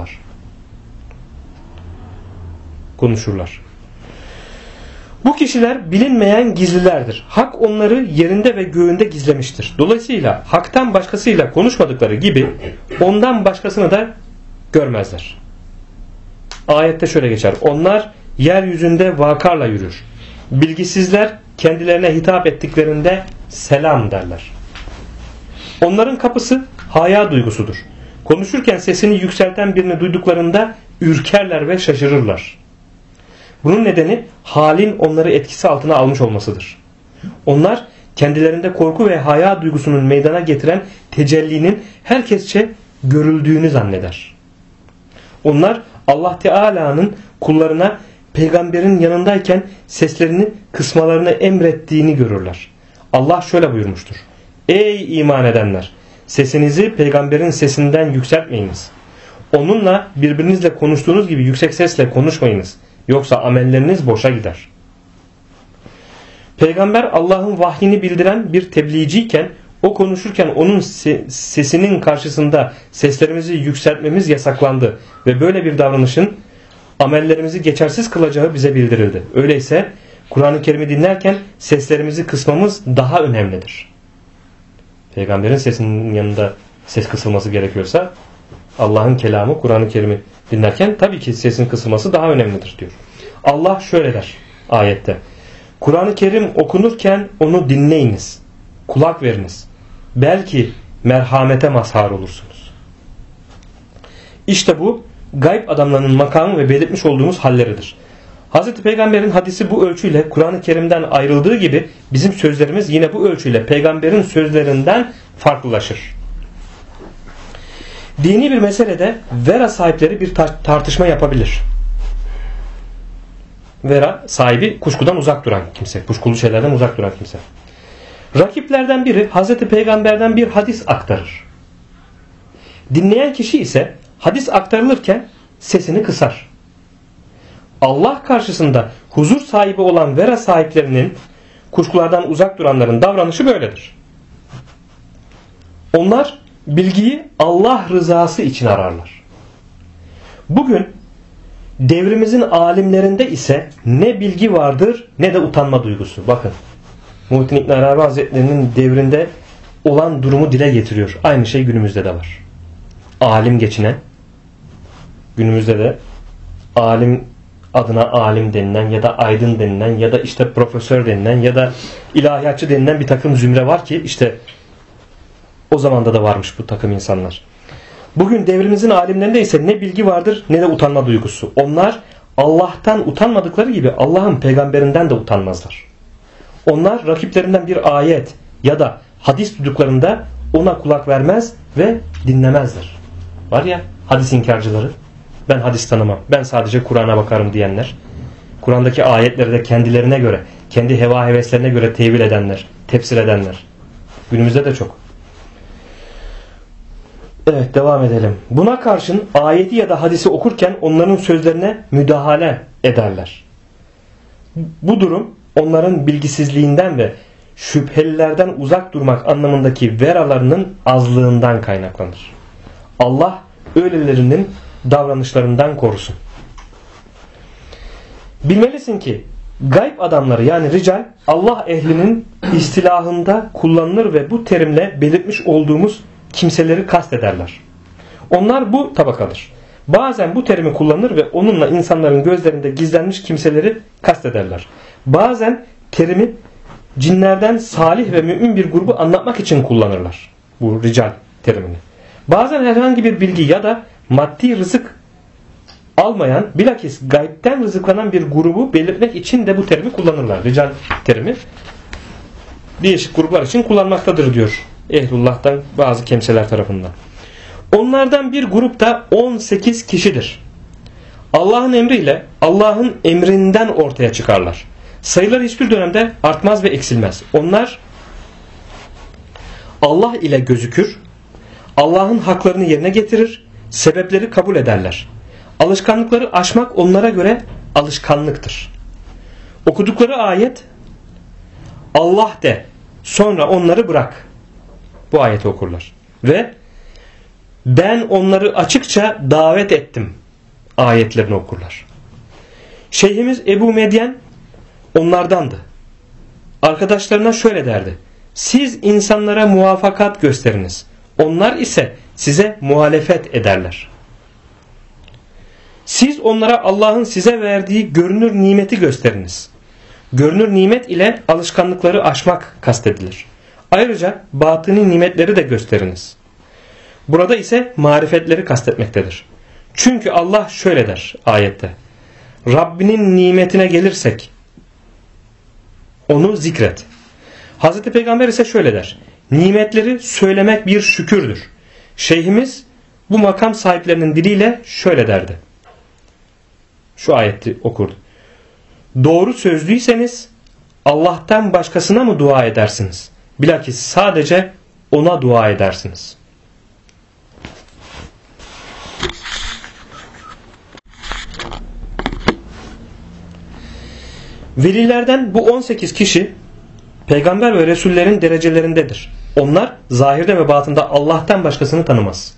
konuşurlar. Bu kişiler bilinmeyen gizlilerdir. Hak onları yerinde ve göğünde gizlemiştir. Dolayısıyla haktan başkasıyla konuşmadıkları gibi ondan başkasını da görmezler. Ayette şöyle geçer: onlar yeryüzünde vakarla yürür. Bilgisizler kendilerine hitap ettiklerinde selam derler. Onların kapısı haya duygusudur. Konuşurken sesini yükselten birini duyduklarında ürkerler ve şaşırırlar. Bunun nedeni halin onları etkisi altına almış olmasıdır. Onlar kendilerinde korku ve haya duygusunun meydana getiren tecellinin herkesçe görüldüğünü zanneder. Onlar Allah Teala'nın kullarına peygamberin yanındayken seslerini kısmalarını emrettiğini görürler. Allah şöyle buyurmuştur: ey iman edenler! Sesinizi peygamberin sesinden yükseltmeyiniz. Onunla birbirinizle konuştuğunuz gibi yüksek sesle konuşmayınız. Yoksa amelleriniz boşa gider. Peygamber Allah'ın vahyini bildiren bir tebliğciyken o konuşurken onun sesinin karşısında seslerimizi yükseltmemiz yasaklandı ve böyle bir davranışın amellerimizi geçersiz kılacağı bize bildirildi. Öyleyse Kur'an-ı Kerim'i dinlerken seslerimizi kısmamız daha önemlidir. Peygamberin sesinin yanında ses kısılması gerekiyorsa Allah'ın kelamı Kur'an-ı Kerim'i dinlerken tabii ki sesin kısılması daha önemlidir diyor. Allah şöyle der ayette: Kur'an-ı Kerim okunurken onu dinleyiniz, kulak veriniz. Belki merhamete mazhar olursunuz. İşte bu gayb adamlarının makamı ve belirtmiş olduğumuz halleridir. Hz. Peygamber'in hadisi bu ölçüyle Kur'an-ı Kerim'den ayrıldığı gibi bizim sözlerimiz yine bu ölçüyle peygamberin sözlerinden farklılaşır. Dini bir meselede vera sahipleri bir tartışma yapabilir. Vera sahibi kuşkudan uzak duran kimse, kuşkulu şeylerden uzak duran kimse. Rakiplerden biri Hz. Peygamber'den bir hadis aktarır. Dinleyen kişi ise hadis aktarılırken sesini kısar. Allah karşısında huzur sahibi olan vera sahiplerinin, kuşkulardan uzak duranların davranışı böyledir. Onlar bilgiyi Allah rızası için ararlar. Bugün devrimizin alimlerinde ise ne bilgi vardır ne de utanma duygusu. Bakın, Muhittin İbn Arabi Hazretleri'nin devrinde olan durumu dile getiriyor. Aynı şey günümüzde de var. Alim geçinen, günümüzde de alim adına alim denilen ya da aydın denilen ya da işte profesör denilen ya da ilahiyatçı denilen bir takım zümre var ki işte o zamanda da varmış bu takım insanlar. Bugün devrimizin alimlerinde ise ne bilgi vardır ne de utanma duygusu. Onlar Allah'tan utanmadıkları gibi Allah'ın peygamberinden de utanmazlar. Onlar rakiplerinden bir ayet ya da hadis duyduklarında ona kulak vermez ve dinlemezler. Var ya hadis inkarcıları, ben hadis tanımam, ben sadece Kur'an'a bakarım diyenler, Kur'an'daki ayetleri de kendilerine göre, kendi heva heveslerine göre tevil edenler, tefsir edenler. Günümüzde de çok. Evet, devam edelim. Buna karşın ayeti ya da hadisi okurken onların sözlerine müdahale ederler. Bu durum onların bilgisizliğinden ve şüphelilerden uzak durmak anlamındaki veralarının azlığından kaynaklanır. Allah öylelerinin davranışlarından korusun. Bilmelisin ki gayb adamları yani rical Allah ehlinin istilahında kullanılır ve bu terimle belirtmiş olduğumuz kimseleri kastederler. Onlar bu tabakadır. Bazen bu terimi kullanır ve onunla insanların gözlerinde gizlenmiş kimseleri kastederler. Bazen terimi cinlerden salih ve mümin bir grubu anlatmak için kullanırlar. Bu rical terimini. Bazen herhangi bir bilgi ya da maddi rızık almayan, bilakis gaybten rızıklanan bir grubu belirtmek için de bu terimi kullanırlar. Rical terimi değişik gruplar için kullanmaktadır diyor Ehlullah'tan bazı kimseler tarafından. Onlardan bir grupta 18 kişidir. Allah'ın emriyle Allah'ın emrinden ortaya çıkarlar. Sayılar hiçbir dönemde artmaz ve eksilmez. Onlar Allah ile gözükür, Allah'ın haklarını yerine getirir, sebepleri kabul ederler. Alışkanlıkları aşmak onlara göre alışkanlıktır. Okudukları ayet Allah de, sonra onları bırak. Bu ayeti okurlar. Ve ben onları açıkça davet ettim ayetlerini okurlar. Şeyhimiz Ebu Medyen onlardandı. Arkadaşlarına şöyle derdi: siz insanlara muvafakat gösteriniz. Onlar ise size muhalefet ederler. Siz onlara Allah'ın size verdiği görünür nimeti gösteriniz. Görünür nimet ile alışkanlıkları aşmak kastedilir. Ayrıca batini nimetleri de gösteriniz. Burada ise marifetleri kastetmektedir. Çünkü Allah şöyle der ayette: Rabbinin nimetine gelirsek onu zikret. Hazreti Peygamber ise şöyle der: nimetleri söylemek bir şükürdür. Şeyhimiz bu makam sahiplerinin diliyle şöyle derdi. Şu ayeti okurdu: doğru sözlüyseniz Allah'tan başkasına mı dua edersiniz? Bilakis sadece ona dua edersiniz. Velilerden bu 18 kişi peygamber ve resullerin derecelerindedir. Onlar zahirde ve batında Allah'tan başkasını tanımaz.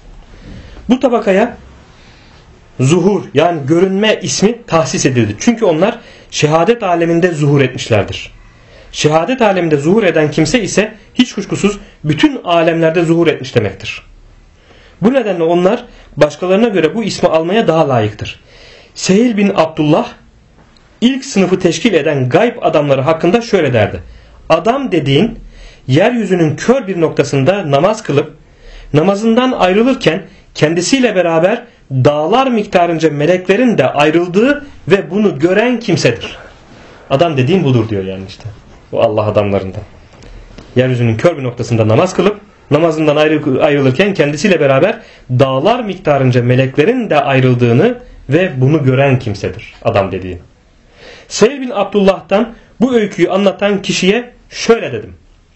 Bu tabakaya zuhur yani görünme ismi tahsis edildi. Çünkü onlar şehadet aleminde zuhur etmişlerdir. Şehadet aleminde zuhur eden kimse ise hiç kuşkusuz bütün alemlerde zuhur etmiş demektir. Bu nedenle onlar başkalarına göre bu ismi almaya daha layıktır. Sehil bin Abdullah ilk sınıfı teşkil eden gayb adamları hakkında şöyle derdi: adam dediğin yeryüzünün kör bir noktasında namaz kılıp namazından ayrılırken kendisiyle beraber dağlar miktarınca meleklerin de ayrıldığı ve bunu gören kimsedir. Adam dediğin budur diyor yani işte. Bu Allah adamlarından. Yeryüzünün kör bir noktasında namaz kılıp namazından ayrılırken kendisiyle beraber dağlar miktarınca meleklerin de ayrıldığını ve bunu gören kimsedir adam dediğin. Seyyid bin Abdullah'tan bu öyküyü anlatan kişiye şöyle dedim: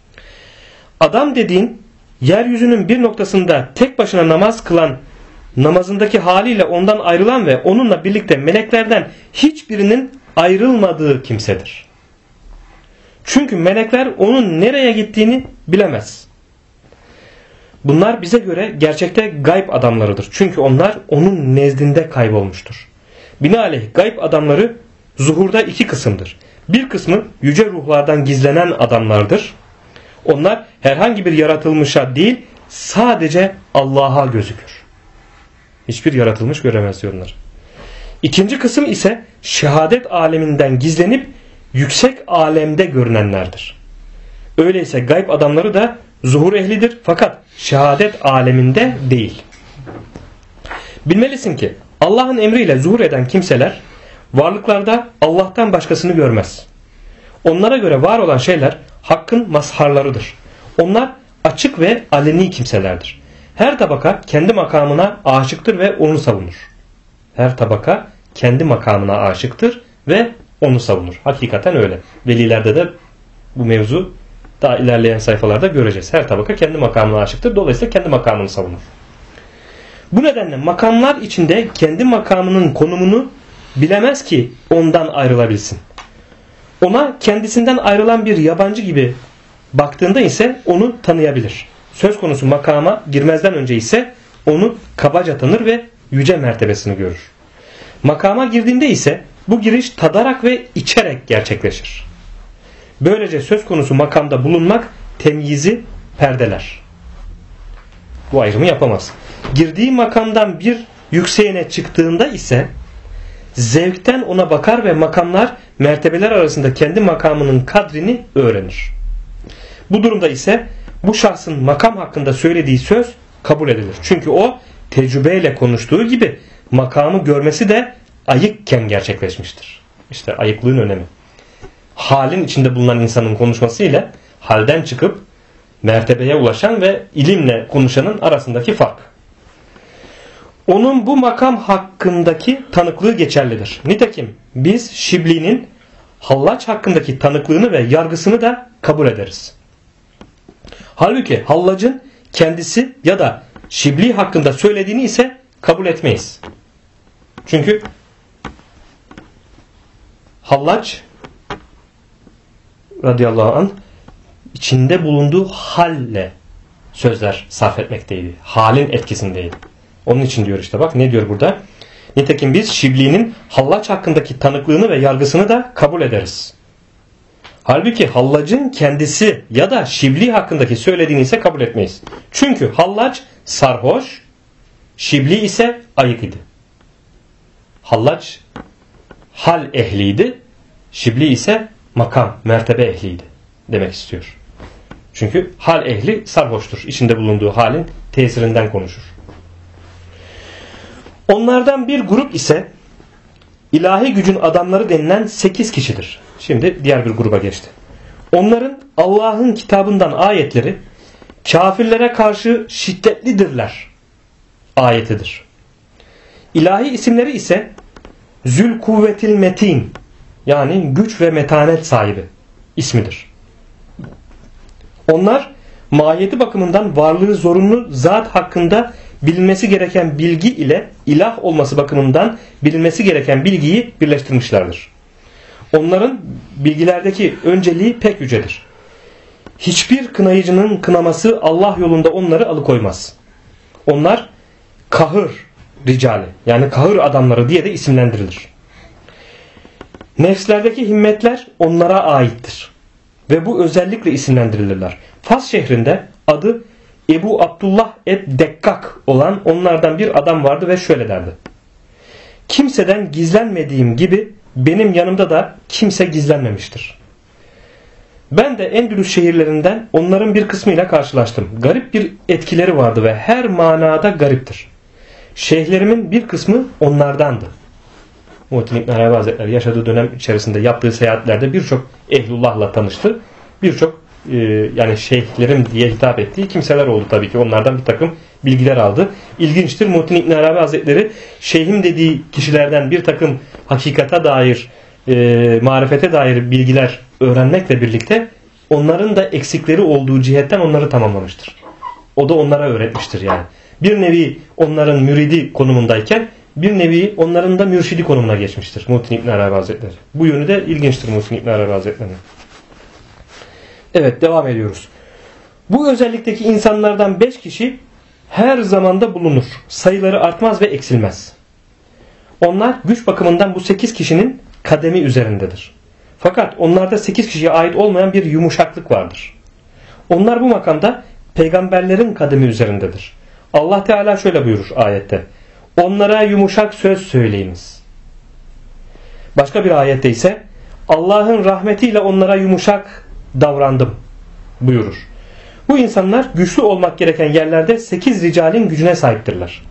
adam dediğin yeryüzünün bir noktasında tek başına namaz kılan, namazındaki haliyle ondan ayrılan ve onunla birlikte meleklerden hiçbirinin ayrılmadığı kimsedir. Çünkü melekler onun nereye gittiğini bilemez. Bunlar bize göre gerçekte gayb adamlarıdır. Çünkü onlar onun nezdinde kaybolmuştur. Binaenaleyh gayb adamları zuhurda iki kısımdır. Bir kısmı yüce ruhlardan gizlenen adamlardır. Onlar herhangi bir yaratılmışa değil sadece Allah'a gözükür. Hiçbir yaratılmış göremez diyorlar. İkinci kısım ise şehadet aleminden gizlenip yüksek alemde görünenlerdir. Öyleyse gayb adamları da zuhur ehlidir fakat şehadet aleminde değil. Bilmelisin ki Allah'ın emriyle zuhur eden kimseler varlıklarda Allah'tan başkasını görmez. Onlara göre var olan şeyler hakkın mazharlarıdır. Onlar açık ve aleni kimselerdir. Her tabaka kendi makamına aşıktır ve onu savunur. Her tabaka kendi makamına aşıktır ve onu savunur. Hakikaten öyle. Velilerde de bu mevzu daha ilerleyen sayfalarda göreceğiz. Her tabaka kendi makamına aşıktır. Dolayısıyla kendi makamını savunur. Bu nedenle makamlar içinde kendi makamının konumunu bilemez ki ondan ayrılabilsin. Ona kendisinden ayrılan bir yabancı gibi baktığında ise onu tanıyabilir. Söz konusu makama girmezden önce ise onu kabaca tanır ve yüce mertebesini görür. Makama girdiğinde ise bu giriş tadarak ve içerek gerçekleşir. Böylece söz konusu makamda bulunmak temyizi perdeler. Bu ayrımı yapamaz. Girdiği makamdan bir yükseğine çıktığında ise zevkten ona bakar ve makamlar, mertebeler arasında kendi makamının kadrini öğrenir. Bu durumda ise bu şahsın makam hakkında söylediği söz kabul edilir. Çünkü o tecrübeyle konuştuğu gibi makamı görmesi de ayıkken gerçekleşmiştir. İşte ayıklığın önemi. Halin içinde bulunan insanın konuşmasıyla halden çıkıp mertebeye ulaşan ve ilimle konuşanın arasındaki fark. Onun bu makam hakkındaki tanıklığı geçerlidir. Nitekim biz Şibli'nin Hallaç hakkındaki tanıklığını ve yargısını da kabul ederiz. Halbuki Hallac'ın kendisi ya da Şibli hakkında söylediğini ise kabul etmeyiz. Çünkü Hallac radıyallahu anh içinde bulunduğu halle sözler sarf etmekteydi. Halin etkisindeydi. Onun için diyor işte bak ne diyor burada? Nitekim biz Şibli'nin Hallac hakkındaki tanıklığını ve yargısını da kabul ederiz. Halbuki Hallac'ın kendisi ya da Şibli hakkındaki söylediğini ise kabul etmeyiz. Çünkü Hallac sarhoş, Şibli ise ayık idi. Hallac hal ehliydi, Şibli ise makam, mertebe ehliydi demek istiyor. Çünkü hal ehli sarhoştur. İçinde bulunduğu halin tesirinden konuşur. Onlardan bir grup ise ilahi gücün adamları denilen 8 kişidir. Şimdi diğer bir gruba geçti. Onların Allah'ın kitabından ayetleri kafirlere karşı şiddetlidirler ayetidir. İlahi isimleri ise Zül Kuvvetil Metin yani güç ve metanet sahibi ismidir. Onlar mahiyeti bakımından varlığı zorunlu zat hakkında bilinmesi gereken bilgi ile ilah olması bakımından bilinmesi gereken bilgiyi birleştirmişlerdir. Onların bilgilerdeki önceliği pek yücedir. Hiçbir kınayıcının kınaması Allah yolunda onları alıkoymaz. Onlar kahır ricali yani kahır adamları diye de isimlendirilir. Nefslerdeki himmetler onlara aittir. Ve bu özellikle isimlendirilirler. Fas şehrinde adı Ebu Abdullah ed-Dekkak olan onlardan bir adam vardı ve şöyle derdi. Kimseden gizlenmediğim gibi benim yanımda da kimse gizlenmemiştir. Ben de Endülüs şehirlerinden onların bir kısmıyla karşılaştım. Garip bir etkileri vardı ve her manada gariptir. Şeyhlerimin bir kısmı onlardandı. Muhittin İbn Arabi Hazretleri yaşadığı dönem içerisinde yaptığı seyahatlerde birçok ehlullahla tanıştı. Birçok yani şeyhlerim diye hitap ettiği kimseler oldu tabii ki. Onlardan bir takım bilgiler aldı. İlginçtir. Muhittin İbn Arabi Hazretleri şeyhim dediği kişilerden bir takım hakikate dair, marifete dair bilgiler öğrenmekle birlikte onların da eksikleri olduğu cihetten onları tamamlamıştır. O da onlara öğretmiştir yani. Bir nevi onların müridi konumundayken bir nevi onların da mürşidi konumuna geçmiştir Muhittin İbn Arabi Hazretleri. Bu yönü de ilginçtir Muhittin İbn Arabi Hazretleri'nin. Evet devam ediyoruz. Bu özellikteki insanlardan 5 kişi her zamanda bulunur. Sayıları artmaz ve eksilmez. Onlar güç bakımından bu 8 kişinin kademi üzerindedir. Fakat onlarda 8 kişiye ait olmayan bir yumuşaklık vardır. Onlar bu makamda peygamberlerin kademi üzerindedir. Allah Teala şöyle buyurur ayette. Onlara yumuşak söz söyleyiniz. Başka bir ayette ise Allah'ın rahmetiyle onlara yumuşak davrandım buyurur. Bu insanlar güçlü olmak gereken yerlerde 8 ricalin gücüne sahiptirler.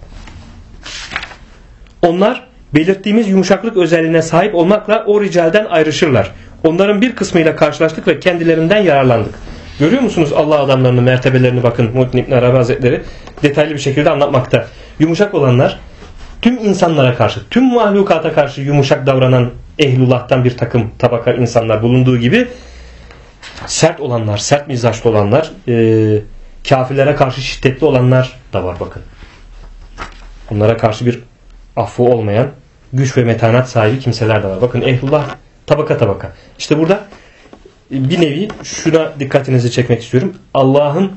Onlar belirttiğimiz yumuşaklık özelliğine sahip olmakla o ricalden ayrışırlar. Onların bir kısmıyla karşılaştık ve kendilerinden yararlandık. Görüyor musunuz Allah adamlarının mertebelerini bakın Muhittin İbn Arabi Hazretleri detaylı bir şekilde anlatmakta. Yumuşak olanlar tüm insanlara karşı, tüm mahlukata karşı yumuşak davranan ehlullah'tan bir takım tabaka insanlar bulunduğu gibi sert olanlar, sert mizaçlı olanlar, kafirlere karşı şiddetli olanlar da var bakın. Onlara karşı bir affı olmayan güç ve metanat sahibi kimseler de var. Bakın ehlullah tabaka tabaka. İşte burada bir nevi şuna dikkatinizi çekmek istiyorum. Allah'ın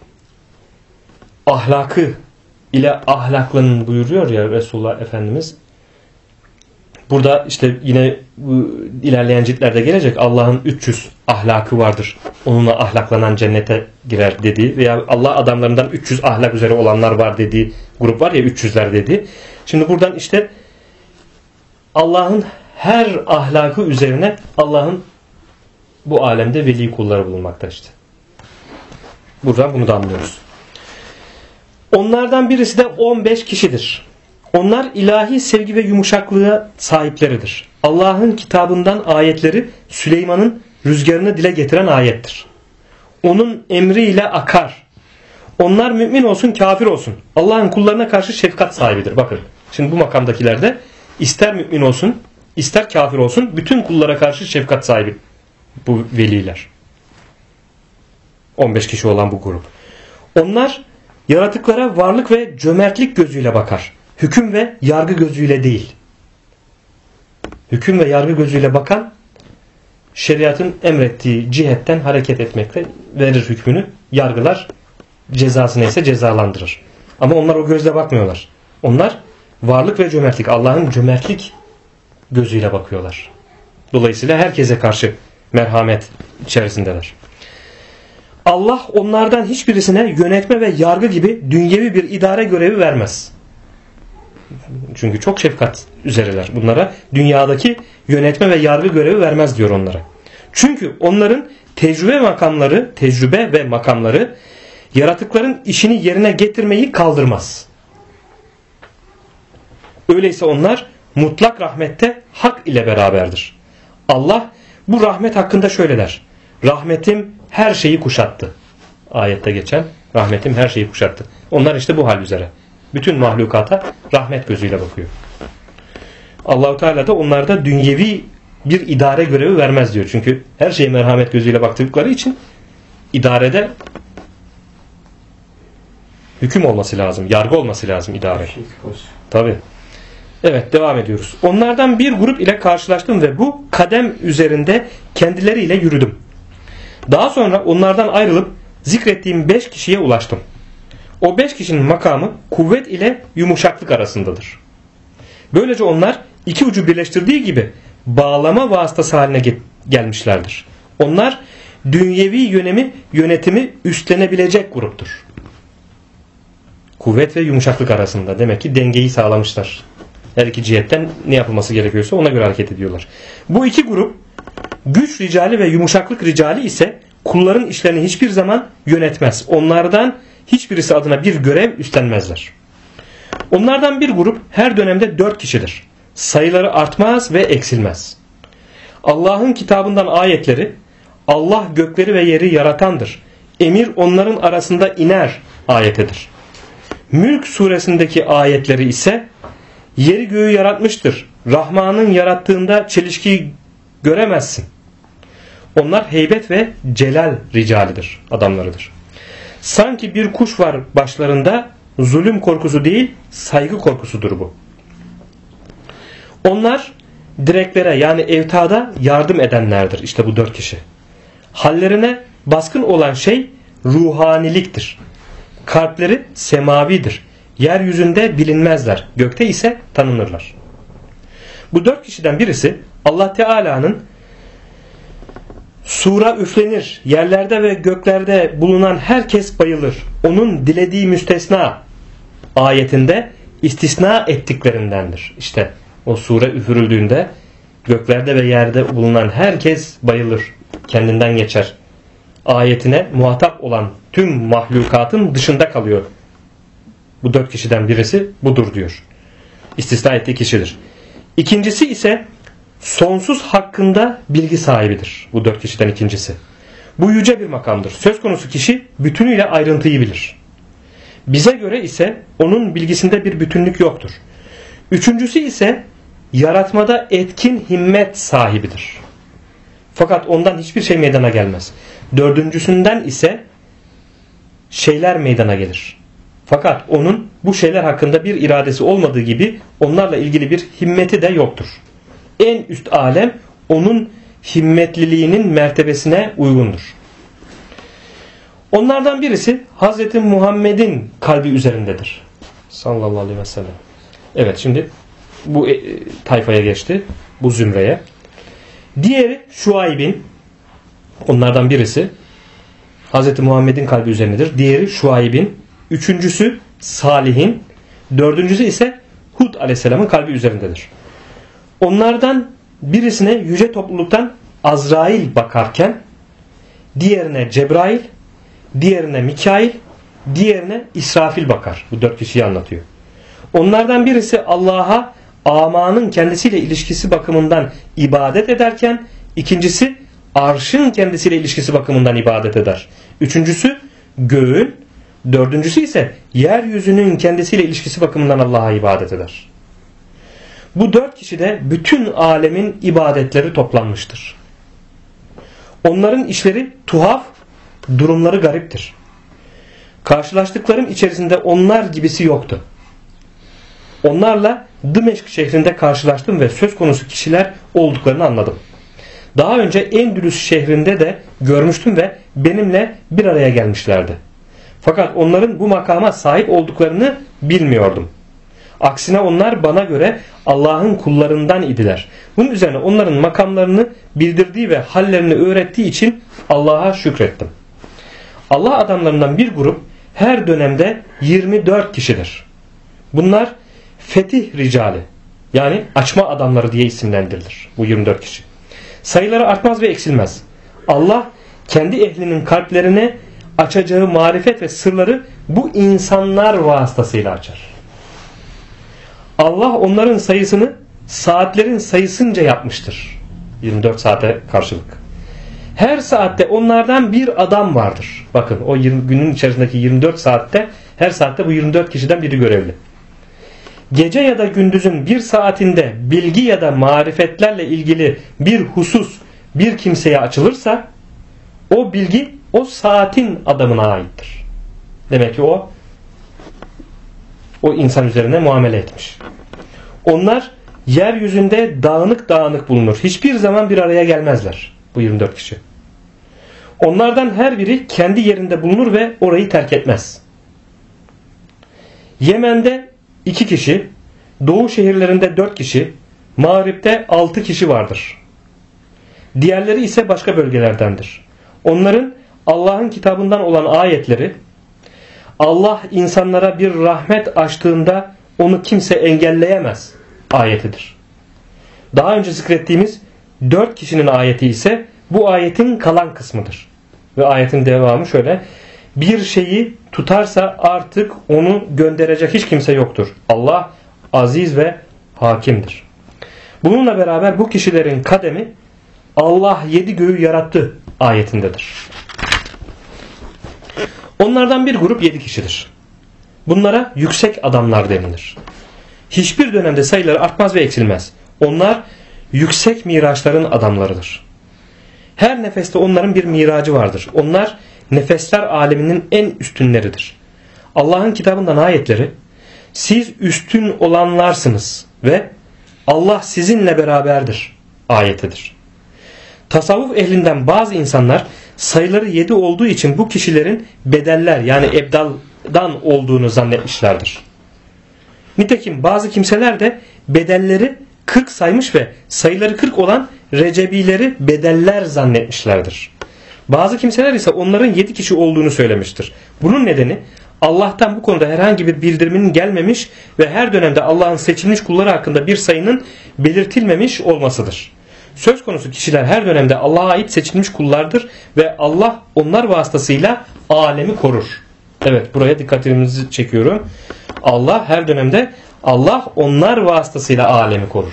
ahlakı ile ahlaklanın buyuruyor ya Resulullah Efendimiz. Burada işte yine ilerleyen ciltlerde gelecek Allah'ın 300 ahlakı vardır. Onunla ahlaklanan cennete girer dediği veya Allah adamlarından 300 ahlak üzere olanlar var dediği grup var ya 300'ler dediği. Şimdi buradan işte Allah'ın her ahlakı üzerine Allah'ın bu alemde veli kulları bulunmakta işte. Buradan bunu da anlıyoruz. Onlardan birisi de 15 kişidir. Onlar ilahi sevgi ve yumuşaklığa sahipleridir. Allah'ın kitabından ayetleri Süleyman'ın rüzgarını dile getiren ayettir. Onun emriyle akar. Onlar mümin olsun kafir olsun. Allah'ın kullarına karşı şefkat sahibidir. Bakın şimdi bu makamdakilerde ister mümin olsun ister kafir olsun bütün kullara karşı şefkat sahibi bu veliler. 15 kişi olan bu grup. Onlar yaratıklara varlık ve cömertlik gözüyle bakar. Hüküm ve yargı gözüyle değil. hüküm ve yargı gözüyle bakan, şeriatın emrettiği cihetten hareket etmekle verir hükmünü, yargılar, cezası neyse cezalandırır. Ama onlar o gözle bakmıyorlar. Onlar varlık ve cömertlik, Allah'ın cömertlik gözüyle bakıyorlar. Dolayısıyla herkese karşı merhamet içerisindeler. Allah onlardan hiçbirisine yönetme ve yargı gibi dünyevi bir idare görevi vermez. Çünkü çok şefkat üzereler. Bunlara dünyadaki yönetme ve yargı görevi vermez diyor onlara. Çünkü onların tecrübe ve makamları yaratıkların işini yerine getirmeyi kaldırmaz. Öyleyse onlar mutlak rahmette hak ile beraberdir. Allah bu rahmet hakkında şöyle der: rahmetim her şeyi kuşattı. Ayette geçen rahmetim her şeyi kuşattı. Onlar işte bu hal üzere. Bütün mahlukata rahmet gözüyle bakıyor. Allah-u Teala da onlarda dünyevi bir idare görevi vermez diyor. Çünkü her şeye merhamet gözüyle baktıkları için idarede hüküm olması lazım, yargı olması lazım idare. Tabii. Evet, devam ediyoruz. Onlardan bir grup ile karşılaştım ve bu kadem üzerinde kendileriyle yürüdüm. Daha sonra onlardan ayrılıp zikrettiğim 5 kişiye ulaştım. O 5 kişinin makamı kuvvet ile yumuşaklık arasındadır. Böylece onlar iki ucu birleştirdiği gibi bağlama vasıtası haline gelmişlerdir. Onlar dünyevi yönetimi üstlenebilecek gruptur. Kuvvet ve yumuşaklık arasında. Demek ki dengeyi sağlamışlar. Her iki cihetten ne yapılması gerekiyorsa ona göre hareket ediyorlar. Bu iki grup, güç ricali ve yumuşaklık ricali ise kulların işlerini hiçbir zaman yönetmez. Onlardan hiçbirisi adına bir görev üstlenmezler. Onlardan bir grup her dönemde 4 kişidir. Sayıları artmaz ve eksilmez. Allah'ın kitabından ayetleri, Allah gökleri ve yeri yaratandır, emir onların arasında iner ayetidir. Mülk suresindeki ayetleri ise yeri göğü yaratmıştır. Rahman'ın yarattığında çelişkiyi göremezsin. Onlar heybet ve celal ricalidir, adamlarıdır. Sanki bir kuş var başlarında, zulüm korkusu değil, saygı korkusudur bu. Onlar direklere yani evtada yardım edenlerdir. İşte bu 4 kişi. Hallerine baskın olan şey ruhaniliktir. Kalpleri semavidir. Yeryüzünde bilinmezler. Gökte ise tanınırlar. Bu 4 kişiden birisi Allah Teala'nın sura üflenir, yerlerde ve göklerde bulunan herkes bayılır, onun dilediği müstesna ayetinde istisna ettiklerindendir. İşte o sure üfürüldüğünde göklerde ve yerde bulunan herkes bayılır, kendinden geçer. Ayetine muhatap olan tüm mahlukatın dışında kalıyor. Bu 4 kişiden birisi budur diyor. İstisna ettiği kişidir. İkincisi ise sonsuz hakkında bilgi sahibidir. Bu 4 kişiden ikincisi. Bu yüce bir makamdır. Söz konusu kişi bütünüyle ayrıntıyı bilir. Bize göre ise onun bilgisinde bir bütünlük yoktur. Üçüncüsü ise yaratmada etkin himmet sahibidir. Fakat ondan hiçbir şey meydana gelmez. Dördüncüsünden ise şeyler meydana gelir. Fakat onun bu şeyler hakkında bir iradesi olmadığı gibi onlarla ilgili bir himmeti de yoktur. En üst alem onun himmetliliğinin mertebesine uygundur. Onlardan birisi Hazreti Muhammed'in kalbi üzerindedir. Sallallahu aleyhi ve sellem. Evet, şimdi bu tayfaya geçti. Bu zümreye. Diğeri Şuayb'in, onlardan birisi Hazreti Muhammed'in kalbi üzerindedir. Diğeri Şuayb'in, üçüncüsü Salih'in, dördüncüsü ise Hud aleyhisselamın kalbi üzerindedir. Onlardan birisine yüce topluluktan Azrail bakarken diğerine Cebrail, diğerine Mikail, diğerine İsrafil bakar. Bu 4 kişiyi anlatıyor. Onlardan birisi Allah'a amanın kendisiyle ilişkisi bakımından ibadet ederken ikincisi arşın kendisiyle ilişkisi bakımından ibadet eder. Üçüncüsü göğün, dördüncüsü ise yeryüzünün kendisiyle ilişkisi bakımından Allah'a ibadet eder. Bu 4 kişide bütün alemin ibadetleri toplanmıştır. Onların işleri tuhaf, durumları gariptir. Karşılaştıklarım içerisinde onlar gibisi yoktu. Onlarla Dımeşk şehrinde karşılaştım ve söz konusu kişiler olduklarını anladım. Daha önce Endülüs şehrinde de görmüştüm ve benimle bir araya gelmişlerdi. Fakat onların bu makama sahip olduklarını bilmiyordum. Aksine onlar bana göre Allah'ın kullarından idiler. Bunun üzerine onların makamlarını bildirdiği ve hallerini öğrettiği için Allah'a şükrettim. Allah adamlarından bir grup her dönemde 24 kişidir. Bunlar fetih ricali, yani açma adamları diye isimlendirilir bu 24 kişi. Sayıları artmaz ve eksilmez. Allah kendi ehlinin kalplerine açacağı marifet ve sırları bu insanlar vasıtasıyla açar. Allah onların sayısını saatlerin sayısınca yapmıştır. 24 saate karşılık. Her saatte onlardan bir adam vardır. Bakın o günün içerisindeki 24 saatte her saatte bu 24 kişiden biri görevli. Gece ya da gündüzün bir saatinde bilgi ya da marifetlerle ilgili bir husus bir kimseye açılırsa o bilgi o saatin adamına aittir. Demek ki o insan üzerine muamele etmiş. Onlar yeryüzünde dağınık dağınık bulunur. Hiçbir zaman bir araya gelmezler bu 24 kişi. Onlardan her biri kendi yerinde bulunur ve orayı terk etmez. Yemen'de 2 kişi, doğu şehirlerinde 4 kişi, Mağrip'te 6 kişi vardır. Diğerleri ise başka bölgelerdendir. Onların Allah'ın kitabından olan ayetleri, Allah insanlara bir rahmet açtığında onu kimse engelleyemez ayetidir. Daha önce zikrettiğimiz 4 kişinin ayeti ise bu ayetin kalan kısmıdır. Ve ayetin devamı şöyle: bir şeyi tutarsa artık onu gönderecek hiç kimse yoktur. Allah aziz ve hakimdir. Bununla beraber bu kişilerin kademi Allah 7 göğü yarattı ayetindedir. Onlardan bir grup 7 kişidir. Bunlara yüksek adamlar denilir. Hiçbir dönemde sayıları artmaz ve eksilmez. Onlar yüksek miraçların adamlarıdır. Her nefeste onların bir miracı vardır. Onlar nefesler aleminin en üstünleridir. Allah'ın kitabından ayetleri, siz üstün olanlarsınız ve Allah sizinle beraberdir ayetidir. Tasavvuf ehlinden bazı insanlar sayıları 7 olduğu için bu kişilerin bedeller yani ebdaldan olduğunu zannetmişlerdir. Nitekim bazı kimseler de bedelleri 40 saymış ve sayıları 40 olan recebileri bedeller zannetmişlerdir. Bazı kimseler ise onların 7 kişi olduğunu söylemiştir. Bunun nedeni Allah'tan bu konuda herhangi bir bildiriminin gelmemiş ve her dönemde Allah'ın seçilmiş kulları hakkında bir sayının belirtilmemiş olmasıdır. Söz konusu kişiler her dönemde Allah'a ait seçilmiş kullardır ve Allah onlar vasıtasıyla alemi korur. Evet, buraya dikkatinizi çekiyorum. Allah her dönemde Allah onlar vasıtasıyla alemi korur.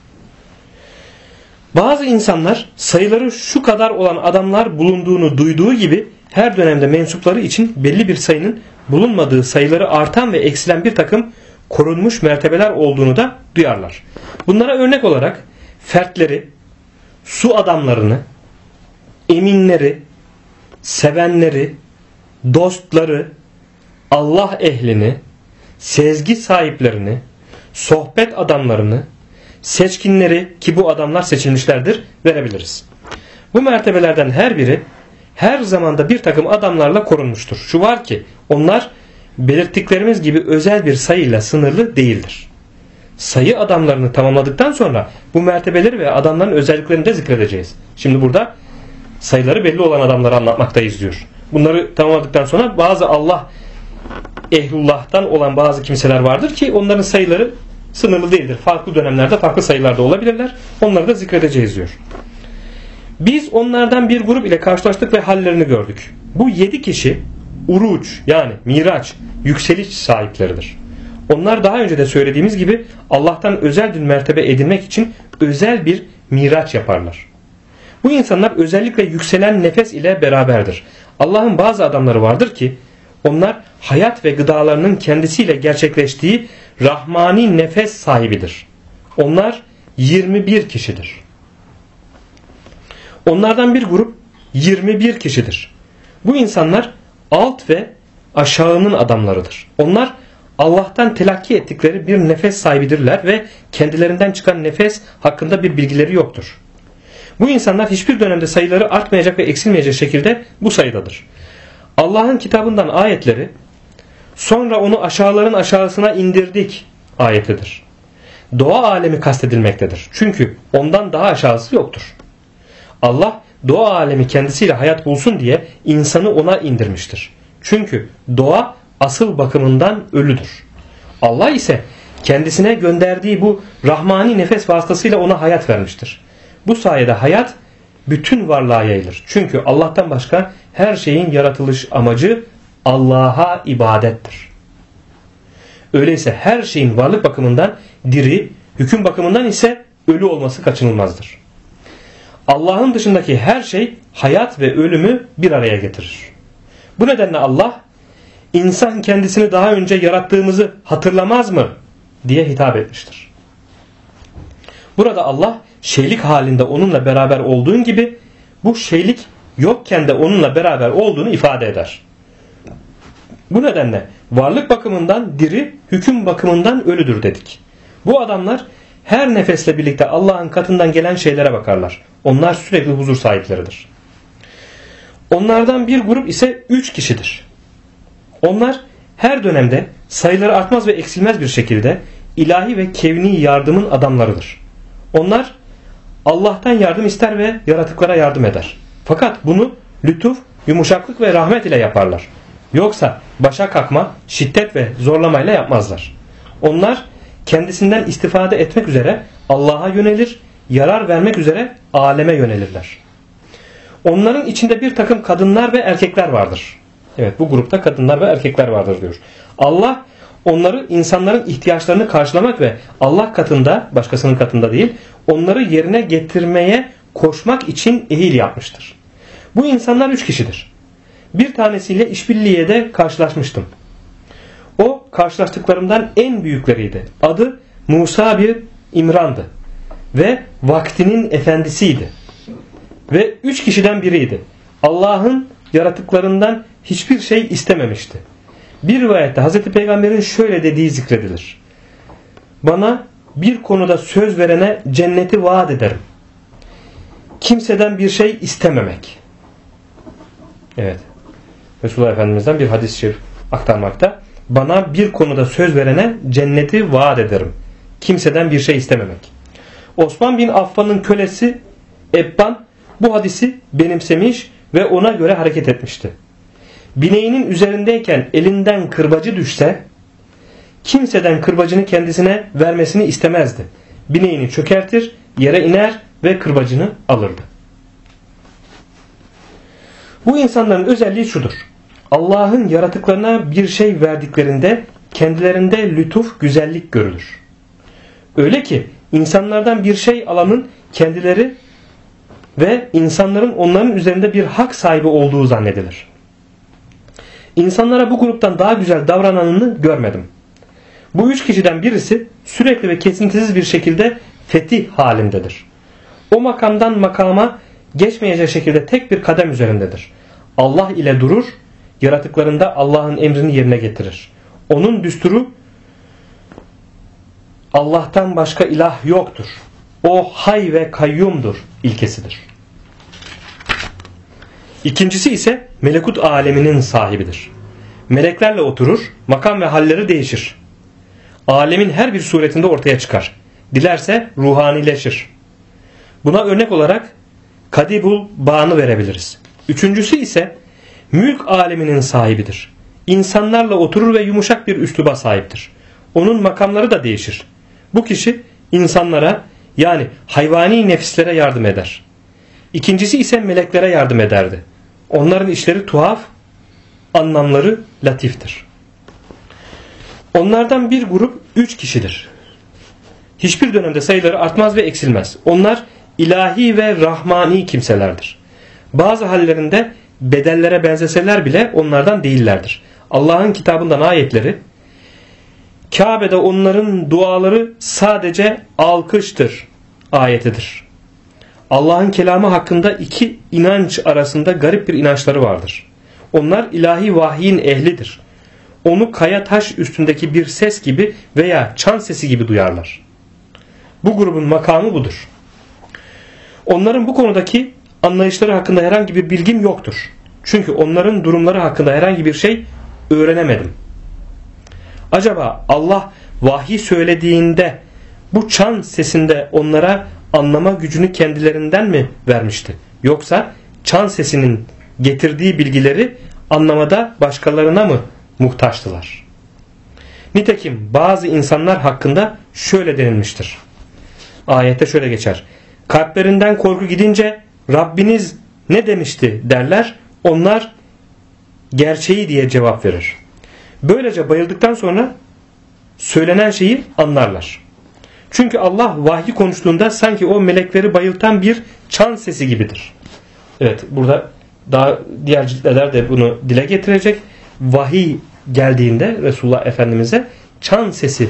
Bazı insanlar sayıları şu kadar olan adamlar bulunduğunu duyduğu gibi her dönemde mensupları için belli bir sayının bulunmadığı, sayıları artan ve eksilen bir takım korunmuş mertebeler olduğunu da duyarlar. Bunlara örnek olarak fertleri, su adamlarını, eminleri, sevenleri, dostları, Allah ehlini, sezgi sahiplerini, sohbet adamlarını, seçkinleri, ki bu adamlar seçilmişlerdir, verebiliriz. Bu mertebelerden her biri her zamanda bir takım adamlarla korunmuştur. Şu var ki onlar belirttiklerimiz gibi özel bir sayıyla sınırlı değildir. Sayı adamlarını tamamladıktan sonra bu mertebeleri ve adamların özelliklerini de zikredeceğiz. Şimdi burada sayıları belli olan adamları anlatmaktayız diyor. Bunları tamamladıktan sonra bazı Allah ehlullah'tan olan bazı kimseler vardır ki onların sayıları sınırlı değildir. Farklı dönemlerde farklı sayılarda olabilirler. Onları da zikredeceğiz diyor. Biz onlardan bir grup ile karşılaştık ve hallerini gördük. Bu 7 kişi uruç yani miraç, yükseliş sahipleridir. Onlar daha önce de söylediğimiz gibi Allah'tan özel bir mertebe edinmek için özel bir miraç yaparlar. Bu insanlar özellikle yükselen nefes ile beraberdir. Allah'ın bazı adamları vardır ki onlar hayat ve gıdalarının kendisiyle gerçekleştiği rahmani nefes sahibidir. Onlar 21 kişidir. Onlardan bir grup 21 kişidir. Bu insanlar alt ve aşağının adamlarıdır. Onlar Allah'tan telakki ettikleri bir nefes sahibidirler ve kendilerinden çıkan nefes hakkında bir bilgileri yoktur. Bu insanlar hiçbir dönemde sayıları artmayacak ve eksilmeyecek şekilde bu sayıdadır. Allah'ın kitabından ayetleri, sonra onu aşağıların aşağısına indirdik ayetidir. Doğa alemi kastedilmektedir. Çünkü ondan daha aşağısı yoktur. Allah doğa alemi kendisiyle hayat bulsun diye insanı ona indirmiştir. Çünkü doğa asıl bakımından ölüdür. Allah ise kendisine gönderdiği bu rahmani nefes vasıtasıyla ona hayat vermiştir. Bu sayede hayat bütün varlığa yayılır. Çünkü Allah'tan başka her şeyin yaratılış amacı Allah'a ibadettir. Öyleyse her şeyin varlık bakımından diri, hüküm bakımından ise ölü olması kaçınılmazdır. Allah'ın dışındaki her şey hayat ve ölümü bir araya getirir. Bu nedenle Allah, insan kendisini daha önce yarattığımızı hatırlamaz mı diye hitap etmiştir. Burada Allah şeylik halinde onunla beraber olduğun gibi bu şeylik yokken de onunla beraber olduğunu ifade eder. Bu nedenle varlık bakımından diri, hüküm bakımından ölüdür dedik. Bu adamlar her nefesle birlikte Allah'ın katından gelen şeylere bakarlar. Onlar sürekli huzur sahipleridir. Onlardan bir grup ise 3 kişidir. Onlar her dönemde sayıları artmaz ve eksilmez bir şekilde ilahi ve kevni yardımın adamlarıdır. Onlar Allah'tan yardım ister ve yaratıklara yardım eder. Fakat bunu lütuf, yumuşaklık ve rahmet ile yaparlar. Yoksa başa kalkma, şiddet ve zorlamayla yapmazlar. Onlar kendisinden istifade etmek üzere Allah'a yönelir, yarar vermek üzere aleme yönelirler. Onların içinde bir takım kadınlar ve erkekler vardır. Evet, bu grupta kadınlar ve erkekler vardır diyor. Allah onları insanların ihtiyaçlarını karşılamak ve Allah katında, başkasının katında değil, onları yerine getirmeye koşmak için ehil yapmıştır. Bu insanlar 3 kişidir. Bir tanesiyle işbirliğiyle de karşılaşmıştım. O karşılaştıklarımdan en büyükleriydi. Adı Musa bin İmran'dı ve vaktinin efendisiydi. Ve 3 kişiden biriydi. Allah'ın yaratıklarından hiçbir şey istememişti. Bir rivayette Hazreti Peygamber'in şöyle dediği zikredilir. Bana bir konuda söz verene cenneti vaat ederim. Kimseden bir şey istememek. Evet. Resulullah Efendimiz'den bir hadis-i şerif aktarmakta. Bana bir konuda söz verene cenneti vaat ederim. Kimseden bir şey istememek. Osman bin Affan'ın kölesi Ebban bu hadisi benimsemiş ve ona göre hareket etmişti. Bineğinin üzerindeyken elinden kırbacı düşse kimseden kırbacını kendisine vermesini istemezdi. Bineğini çökertir, yere iner ve kırbacını alırdı. Bu insanların özelliği şudur. Allah'ın yaratıklarına bir şey verdiklerinde kendilerinde lütuf, güzellik görülür. Öyle ki insanlardan bir şey alanın kendileri ve insanların onların üzerinde bir hak sahibi olduğu zannedilir. İnsanlara bu gruptan daha güzel davrananını görmedim. Bu 3 kişiden birisi sürekli ve kesintisiz bir şekilde fetih halindedir. O makamdan makama geçmeyecek şekilde tek bir kadem üzerindedir. Allah ile durur, yaratıklarında Allah'ın emrini yerine getirir. Onun düsturu Allah'tan başka ilah yoktur. O hay ve kayyumdur ilkesidir. İkincisi ise melekut aleminin sahibidir. Meleklerle oturur, makam ve halleri değişir. Alemin her bir suretinde ortaya çıkar. Dilerse ruhanileşir. Buna örnek olarak Kadibul Bağ'ını verebiliriz. Üçüncüsü ise mülk aleminin sahibidir. İnsanlarla oturur ve yumuşak bir üsluba sahiptir. Onun makamları da değişir. Bu kişi insanlara yani hayvani nefislere yardım eder. İkincisi ise meleklere yardım ederdi. Onların işleri tuhaf, anlamları latiftir. Onlardan bir grup 3 kişidir. Hiçbir dönemde sayıları artmaz ve eksilmez. Onlar ilahi ve rahmani kimselerdir. Bazı hallerinde bedellere benzeseler bile onlardan değillerdir. Allah'ın kitabından ayetleri, Kabe'de onların duaları sadece alkıştır ayetidir. Allah'ın kelamı hakkında 2 inanç arasında garip bir inançları vardır. Onlar ilahi vahyin ehlidir. onu kaya taş üstündeki bir ses gibi veya çan sesi gibi duyarlar. Bu grubun makamı budur. Onların bu konudaki anlayışları hakkında herhangi bir bilgim yoktur. Çünkü onların durumları hakkında herhangi bir şey öğrenemedim. Acaba Allah vahiy söylediğinde bu çan sesinde onlara anlama gücünü kendilerinden mi vermişti? Yoksa çan sesinin getirdiği bilgileri anlamada başkalarına mı muhtaçtılar? Nitekim bazı insanlar hakkında şöyle denilmiştir. Ayette şöyle geçer. Kalplerinden korku gidince Rabbiniz ne demişti derler. Onlar gerçeği diye cevap verir. Böylece bayıldıktan sonra söylenen şeyi anlarlar. Çünkü Allah vahyi konuştuğunda sanki o melekleri bayıltan bir çan sesi gibidir. Evet, burada daha diğer ciltler de bunu dile getirecek. Vahiy geldiğinde Resulullah Efendimiz'e çan sesi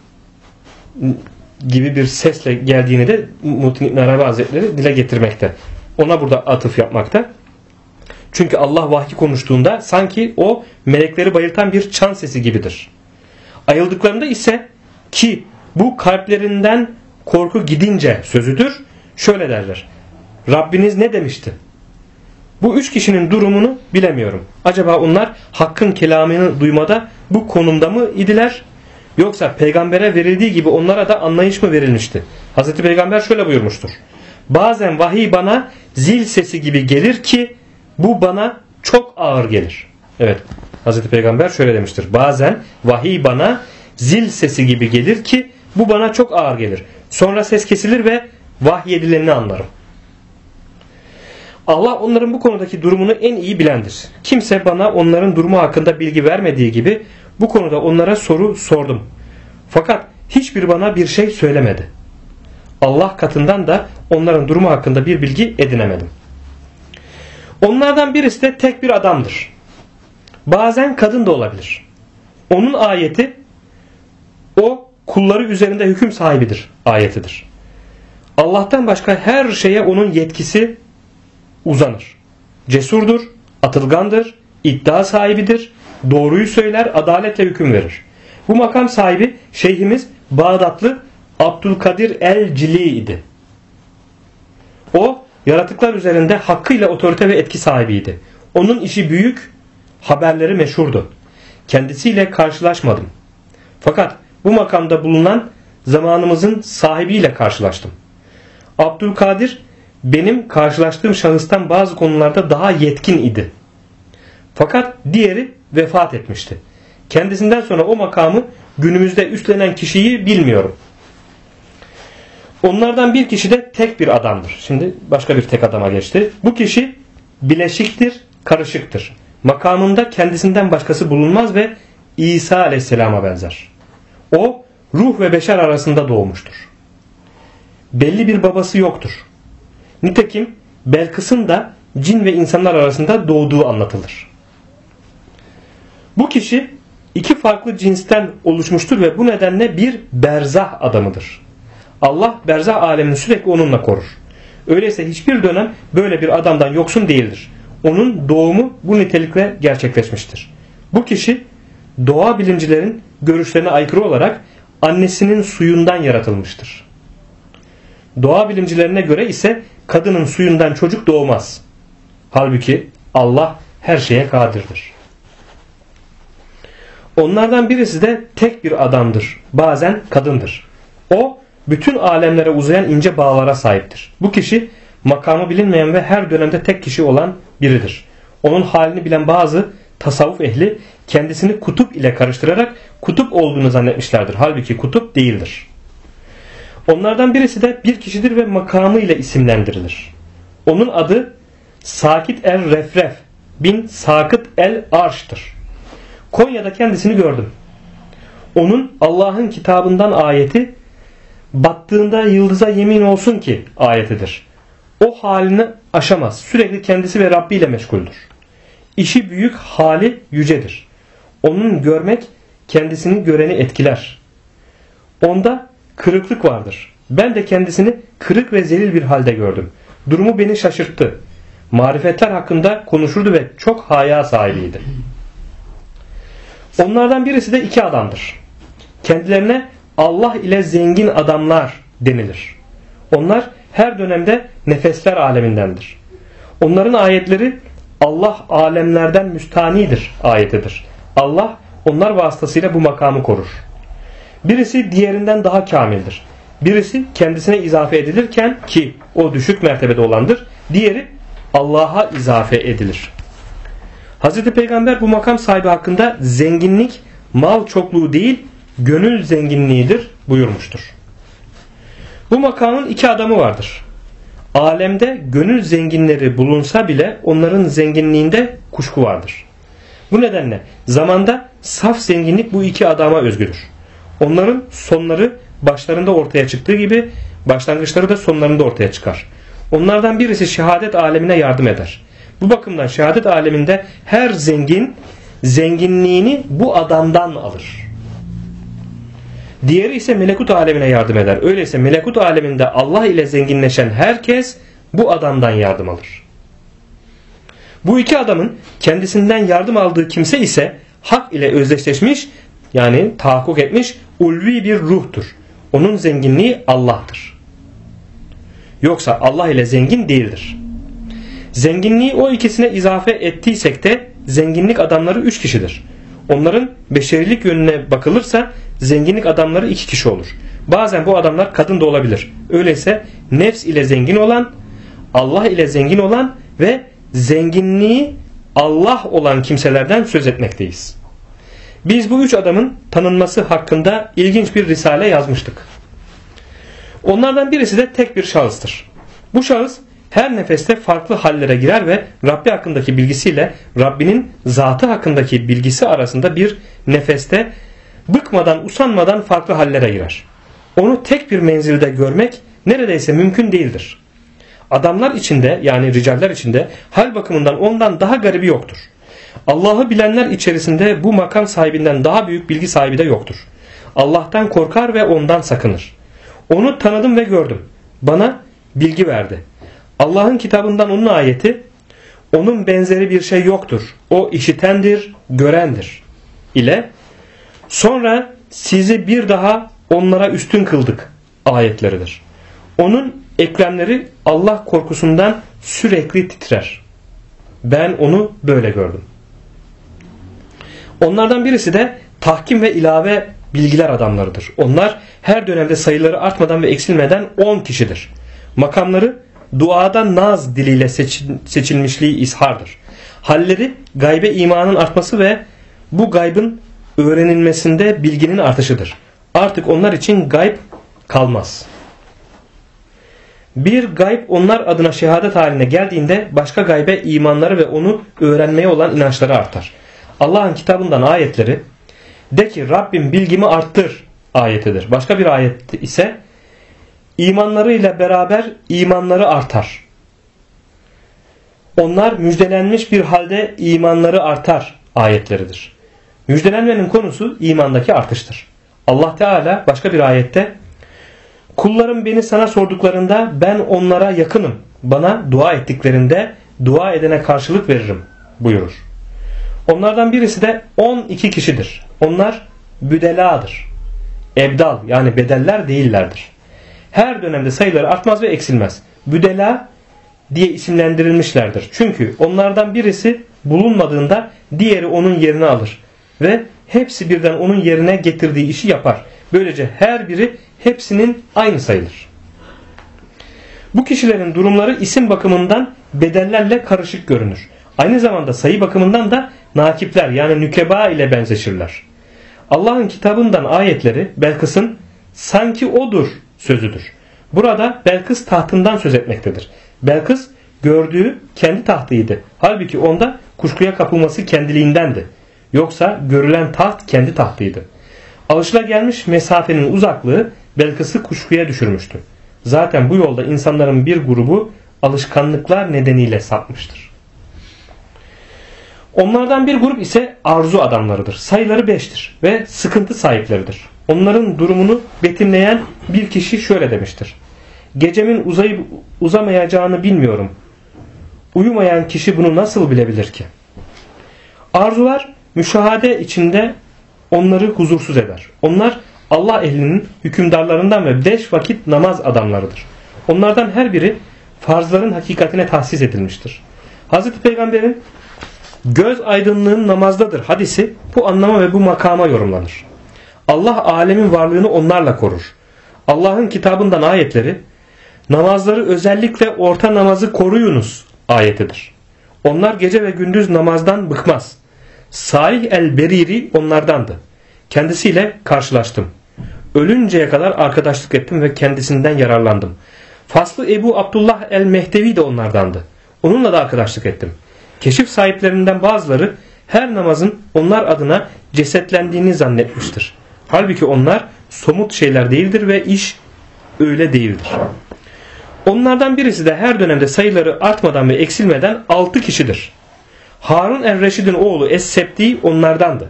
gibi bir sesle geldiğini de Muhittin İbn Arabi Hazretleri dile getirmekte. Ona burada atıf yapmakta. Çünkü Allah vahyi konuştuğunda sanki o melekleri bayıltan bir çan sesi gibidir. Ayıldıklarında ise ki bu kalplerinden korku gidince sözüdür. Şöyle derler. Rabbiniz ne demişti? Bu üç kişinin durumunu bilemiyorum. Acaba onlar hakkın kelamını duymada bu konumda mı idiler? Yoksa peygambere verildiği gibi onlara da anlayış mı verilmişti? Hazreti Peygamber şöyle buyurmuştur. Bazen vahiy bana zil sesi gibi gelir ki bu bana çok ağır gelir. Evet, Hazreti Peygamber şöyle demiştir. Bazen vahiy bana zil sesi gibi gelir ki bu bana çok ağır gelir. Sonra ses kesilir ve vahyedileni anlarım. Allah onların bu konudaki durumunu en iyi bilendir. Kimse bana onların durumu hakkında bilgi vermediği gibi bu konuda onlara soru sordum. Fakat hiçbir bana bir şey söylemedi. Allah katından da onların durumu hakkında bir bilgi edinemedim. Onlardan birisi de tek bir adamdır. Bazen kadın da olabilir. Onun ayeti o kulları üzerinde hüküm sahibidir ayetidir. Allah'tan başka her şeye onun yetkisi uzanır. Cesurdur, atılgandır, iddia sahibidir, doğruyu söyler, adaletle hüküm verir. Bu makam sahibi şeyhimiz Bağdatlı Abdülkadir el-Cili idi. O yaratıklar üzerinde hakkıyla otorite ve etki sahibiydi. Onun işi büyük, haberleri meşhurdu. Kendisiyle karşılaşmadım. Fakat bu makamda bulunan zamanımızın sahibiyle karşılaştım. Abdülkadir benim karşılaştığım şahıstan bazı konularda daha yetkin idi. Fakat diğeri vefat etmişti. Kendisinden sonra o makamı günümüzde üstlenen kişiyi bilmiyorum. Onlardan bir kişi de tek bir adamdır. Şimdi başka bir tek adama geçti. Bu kişi bileşiktir, karışıktır. Makamında kendisinden başkası bulunmaz ve İsa Aleyhisselam'a benzer. O ruh ve beşer arasında doğmuştur. Belli bir babası yoktur. Nitekim Belkıs'ın da cin ve insanlar arasında doğduğu anlatılır. Bu kişi iki farklı cinsten oluşmuştur ve bu nedenle bir berzah adamıdır. Allah berzah alemini sürekli onunla korur. Öyleyse hiçbir dönem böyle bir adamdan yoksun değildir. Onun doğumu bu nitelikle gerçekleşmiştir. Bu kişi doğa bilimcilerin görüşlerine aykırı olarak annesinin suyundan yaratılmıştır. Doğa bilimcilerine göre ise kadının suyundan çocuk doğmaz. Halbuki Allah her şeye kadirdir. Onlardan birisi de tek bir adamdır. Bazen kadındır. O bütün alemlere uzayan ince bağlara sahiptir. Bu kişi makamı bilinmeyen ve her dönemde tek kişi olan biridir. Onun halini bilen bazı tasavvuf ehli kendisini kutup ile karıştırarak kutup olduğunu zannetmişlerdir. Halbuki kutup değildir. Onlardan birisi de bir kişidir ve makamı ile isimlendirilir. Onun adı Sakit el-Refref bin Sakıt el-Arş'tır. Konya'da kendisini gördüm. Onun Allah'ın kitabından ayeti battığında yıldıza yemin olsun ki ayetidir. O halini aşamaz. Sürekli kendisi ve Rabbi ile meşguldür. İşi büyük, hali yücedir. Onun görmek kendisini göreni etkiler. Onda kırıklık vardır. Ben de kendisini kırık ve zelil bir halde gördüm. Durumu beni şaşırttı. Marifetler hakkında konuşurdu ve çok haya sahibiydi. Onlardan birisi de iki adamdır. Kendilerine Allah ile zengin adamlar denilir. Onlar her dönemde nefesler alemindendir. Onların ayetleri Allah alemlerden müstanidir ayetidir. Allah onlar vasıtasıyla bu makamı korur. Birisi diğerinden daha kamildir. Birisi kendisine izafe edilirken ki o düşük mertebede olandır. Diğeri Allah'a izafe edilir. Hazreti Peygamber bu makam sahibi hakkında zenginlik mal çokluğu değil gönül zenginliğidir buyurmuştur. Bu makamın iki adamı vardır. Alemde gönül zenginleri bulunsa bile onların zenginliğinde kuşku vardır. Bu nedenle zamanda saf zenginlik bu iki adama özgüdür. Onların sonları başlarında ortaya çıktığı gibi başlangıçları da sonlarında ortaya çıkar. Onlardan birisi şehadet alemine yardım eder. Bu bakımdan şehadet aleminde her zengin zenginliğini bu adamdan alır. Diğeri ise melekut alemine yardım eder. Öyleyse melekut aleminde Allah ile zenginleşen herkes bu adamdan yardım alır. Bu iki adamın kendisinden yardım aldığı kimse ise hak ile özdeşleşmiş yani tahakkuk etmiş ulvi bir ruhtur. Onun zenginliği Allah'tır. Yoksa Allah ile zengin değildir. Zenginliği o ikisine izafe ettiysek de zenginlik adamları 3 kişidir. Onların beşerilik yönüne bakılırsa zenginlik adamları 2 kişi olur. Bazen bu adamlar kadın da olabilir. Öyleyse nefs ile zengin olan, Allah ile zengin olan ve zenginliği Allah olan kimselerden söz etmekteyiz. Biz bu 3 adamın tanınması hakkında ilginç bir risale yazmıştık. Onlardan birisi de tek bir şahıstır. Bu şahıs her nefeste farklı hallere girer ve Rabbi hakkındaki bilgisiyle Rabbinin zatı hakkındaki bilgisi arasında bir nefeste bıkmadan usanmadan farklı hallere girer. Onu tek bir menzilde görmek neredeyse mümkün değildir. Adamlar içinde yani ricaller içinde hal bakımından ondan daha garibi yoktur. Allah'ı bilenler içerisinde bu makam sahibinden daha büyük bilgi sahibi de yoktur. Allah'tan korkar ve ondan sakınır. Onu tanıdım ve gördüm. Bana bilgi verdi. Allah'ın kitabından onun ayeti, onun benzeri bir şey yoktur. O işitendir, görendir ile sonra sizi bir daha onlara üstün kıldık ayetleridir. Onun eklemleri Allah korkusundan sürekli titrer. Ben onu böyle gördüm. Onlardan birisi de tahkim ve ilave bilgiler adamlarıdır. Onlar her dönemde sayıları artmadan ve eksilmeden 10 kişidir. Makamları duada naz diliyle seçilmişliği izhardır. Halleri gaybe imanın artması ve bu gaybın öğrenilmesinde bilginin artışıdır. Artık onlar için gayb kalmaz. Bir gayb onlar adına şehadet haline geldiğinde başka gaybe imanları ve onu öğrenmeye olan inançları artar. Allah'ın kitabından ayetleri de ki Rabbim bilgimi arttır ayetidir. Başka bir ayet ise imanlarıyla beraber imanları artar. Onlar müjdelenmiş bir halde imanları artar ayetleridir. Müjdelenmenin konusu imandaki artıştır. Allah Teala başka bir ayette kullarım beni sana sorduklarında ben onlara yakınım. Bana dua ettiklerinde dua edene karşılık veririm buyurur. Onlardan birisi de 12 kişidir. Onlar büdeladır. Ebdal yani bedeller değillerdir. Her dönemde sayıları artmaz ve eksilmez. Büdela diye isimlendirilmişlerdir. Çünkü onlardan birisi bulunmadığında diğeri onun yerini alır. Ve hepsi birden onun yerine getirdiği işi yapar. Böylece her biri hepsinin aynı sayılır. Bu kişilerin durumları isim bakımından bedellerle karışık görünür. Aynı zamanda sayı bakımından da nakipler yani nükeba ile benzeşirler. Allah'ın kitabından ayetleri Belkıs'ın sanki odur sözüdür. Burada Belkıs tahtından söz etmektedir. Belkıs gördüğü kendi tahtıydı. Halbuki onda kuşkuya kapılması kendiliğindendi. Yoksa görülen taht kendi tahtıydı. Alışılagelmiş mesafenin uzaklığı Belkıs'ı kuşkuya düşürmüştü. Zaten bu yolda insanların bir grubu alışkanlıklar nedeniyle sapmıştır. Onlardan bir grup ise arzu adamlarıdır. Sayıları 5'tir ve sıkıntı sahipleridir. Onların durumunu betimleyen bir kişi şöyle demiştir. Gecemin uzayıp uzamayacağını bilmiyorum. Uyumayan kişi bunu nasıl bilebilir ki? Arzular müşahede içinde onları huzursuz eder. Onlar Allah ehlinin hükümdarlarından ve 5 vakit namaz adamlarıdır. Onlardan her biri farzların hakikatine tahsis edilmiştir. Hazreti Peygamber'in göz aydınlığın namazdadır hadisi bu anlama ve bu makama yorumlanır. Allah alemin varlığını onlarla korur. Allah'ın kitabından ayetleri, namazları özellikle orta namazı koruyunuz ayetidir. Onlar gece ve gündüz namazdan bıkmaz. Salih el-Beriri onlardandı. Kendisiyle karşılaştım. Ölünceye kadar arkadaşlık ettim ve kendisinden yararlandım. Faslı Ebu Abdullah el-Mehdevi de onlardandı. Onunla da arkadaşlık ettim. Keşif sahiplerinden bazıları her namazın onlar adına cesetlendiğini zannetmiştir. Halbuki onlar somut şeyler değildir ve iş öyle değildir. Onlardan birisi de her dönemde sayıları artmadan ve eksilmeden 6 kişidir. Harun el-Reşid'in oğlu Es-Septi onlardandı.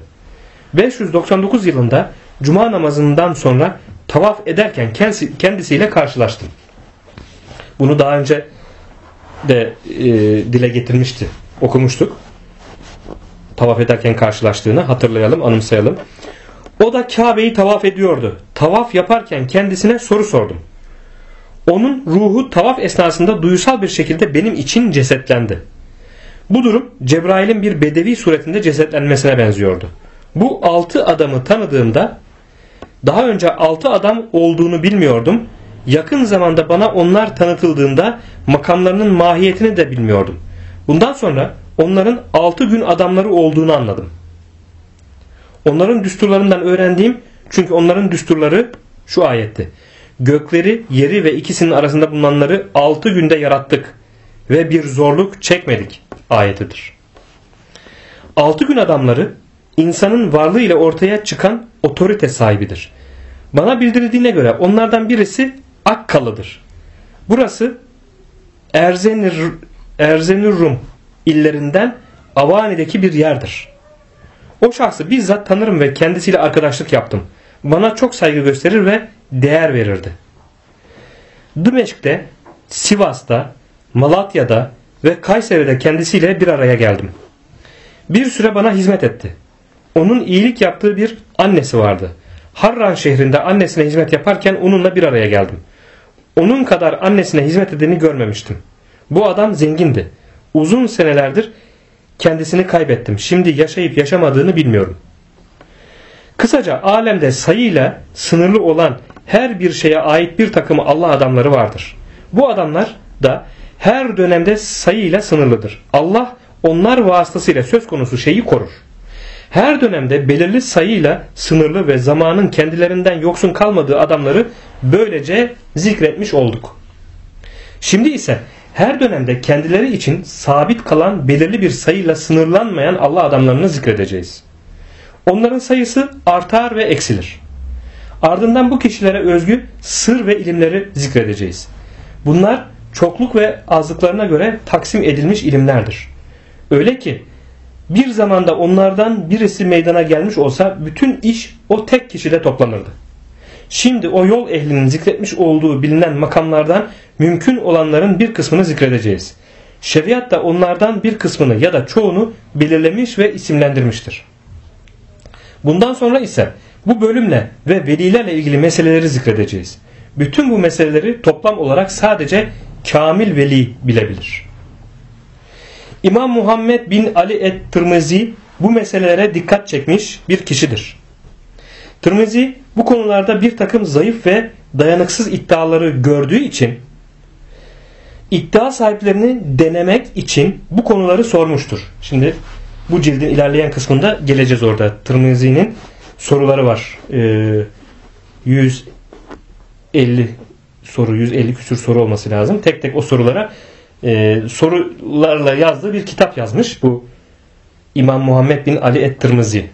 599 yılında Cuma namazından sonra tavaf ederken kendisiyle karşılaştım. Bunu daha önce de dile getirmişti. Okumuştuk. Tavaf ederken karşılaştığını hatırlayalım, anımsayalım. O da Kabe'yi tavaf ediyordu. Tavaf yaparken kendisine soru sordum. Onun ruhu tavaf esnasında duygusal bir şekilde benim için cesetlendi. Bu durum Cebrail'in bir bedevi suretinde cesetlenmesine benziyordu. Bu 6 adamı tanıdığımda daha önce 6 adam olduğunu bilmiyordum. Yakın zamanda bana onlar tanıtıldığında makamlarının mahiyetini de bilmiyordum. Bundan sonra onların 6 gün adamları olduğunu anladım. Onların düsturlarından öğrendiğim, çünkü onların düsturları şu ayetti. Gökleri, yeri ve ikisinin arasında bulunanları 6 günde yarattık ve bir zorluk çekmedik ayetidir. 6 gün adamları insanın varlığı ile ortaya çıkan otorite sahibidir. Bana bildirildiğine göre onlardan birisi Akkalı'dır. Burası Erzenürrum illerinden Avani'deki bir yerdir. O şahsı bizzat tanırım ve kendisiyle arkadaşlık yaptım. Bana çok saygı gösterir ve değer verirdi. Dimeşk'te, Sivas'ta, Malatya'da ve Kayseri'de kendisiyle bir araya geldim. Bir süre bana hizmet etti. Onun iyilik yaptığı bir annesi vardı. Harran şehrinde annesine hizmet yaparken onunla bir araya geldim. Onun kadar annesine hizmet edeni görmemiştim. Bu adam zengindi. Uzun senelerdir kendisini kaybettim. Şimdi yaşayıp yaşamadığını bilmiyorum. Kısaca alemde sayıyla sınırlı olan her bir şeye ait bir takım Allah adamları vardır. Bu adamlar da her dönemde sayıyla sınırlıdır. Allah onlar vasıtasıyla söz konusu şeyi korur. Her dönemde belirli sayıyla sınırlı ve zamanın kendilerinden yoksun kalmadığı adamları böylece zikretmiş olduk. Şimdi ise her dönemde kendileri için sabit kalan belirli bir sayıyla sınırlanmayan Allah adamlarını zikredeceğiz. Onların sayısı artar ve eksilir. Ardından bu kişilere özgü sır ve ilimleri zikredeceğiz. Bunlar çokluk ve azlıklarına göre taksim edilmiş ilimlerdir. Öyle ki bir zamanda onlardan birisi meydana gelmiş olsa bütün iş o tek kişide toplanırdı. Şimdi o yol ehlinin zikretmiş olduğu bilinen makamlardan mümkün olanların bir kısmını zikredeceğiz. Şeriat da onlardan bir kısmını ya da çoğunu belirlemiş ve isimlendirmiştir. Bundan sonra ise bu bölümle ve velilerle ilgili meseleleri zikredeceğiz. Bütün bu meseleleri toplam olarak sadece kamil veli bilebilir. İmam Muhammed bin Ali et-Tirmizi bu meselelere dikkat çekmiş bir kişidir. Tirmizi bu konularda bir takım zayıf ve dayanıksız iddiaları gördüğü için iddia sahiplerini denemek için bu konuları sormuştur. Şimdi bu cildin ilerleyen kısmında geleceğiz orada. Tirmizi'nin soruları var. 150 soru, 150 küsür soru olması lazım. Tek tek o sorulara sorularla yazdığı bir kitap yazmış bu İmam Muhammed bin Ali et-Tirmizi.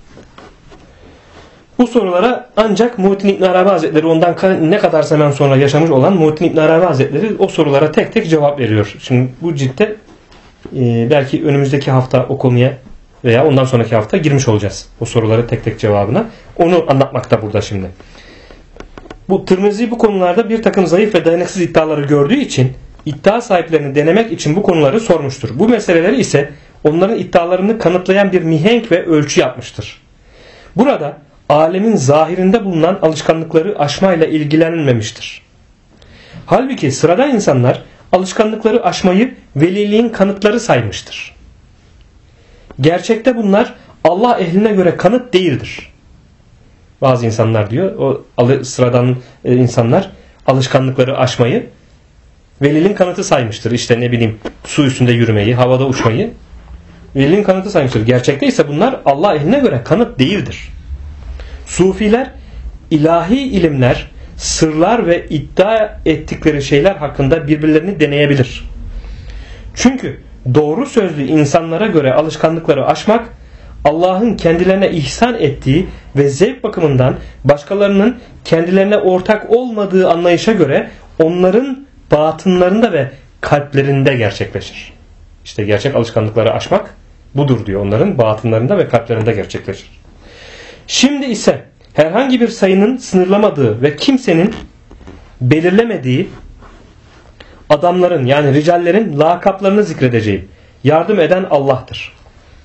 Bu sorulara ancak Muhittin İbn Arabi Hazretleri, ondan ne kadar zaman sonra yaşamış olan Muhittin İbn Arabi Hazretleri o sorulara tek tek cevap veriyor. Şimdi bu ciltte belki önümüzdeki hafta o konuya veya ondan sonraki hafta girmiş olacağız. O soruları tek tek cevabına. Onu anlatmakta burada şimdi. Bu Tirmizi bu konularda bir takım zayıf ve dayanıksız iddiaları gördüğü için iddia sahiplerini denemek için bu konuları sormuştur. Bu meseleleri ise onların iddialarını kanıtlayan bir mihenk ve ölçü yapmıştır. Burada alemin zahirinde bulunan alışkanlıkları aşmayla ilgilenilmemiştir. Halbuki sıradan insanlar alışkanlıkları aşmayı veliliğin kanıtları saymıştır. Gerçekte bunlar Allah ehline göre kanıt değildir. Bazı insanlar diyor, o sıradan insanlar alışkanlıkları aşmayı veliliğin kanıtı saymıştır. İşte ne bileyim, su üstünde yürümeyi, havada uçmayı veliliğin kanıtı saymıştır. Gerçekte ise bunlar Allah ehline göre kanıt değildir. Sufiler ilahi ilimler, sırlar ve iddia ettikleri şeyler hakkında birbirlerini deneyebilir. Çünkü doğru sözlü insanlara göre alışkanlıkları aşmak, Allah'ın kendilerine ihsan ettiği ve zevk bakımından başkalarının kendilerine ortak olmadığı anlayışa göre onların batınlarında ve kalplerinde gerçekleşir. İşte gerçek alışkanlıkları aşmak budur diyor. Onların batınlarında ve kalplerinde gerçekleşir. Şimdi ise herhangi bir sayının sınırlamadığı ve kimsenin belirlemediği adamların, yani ricallerin lakaplarını zikredeceğim. Yardım eden Allah'tır.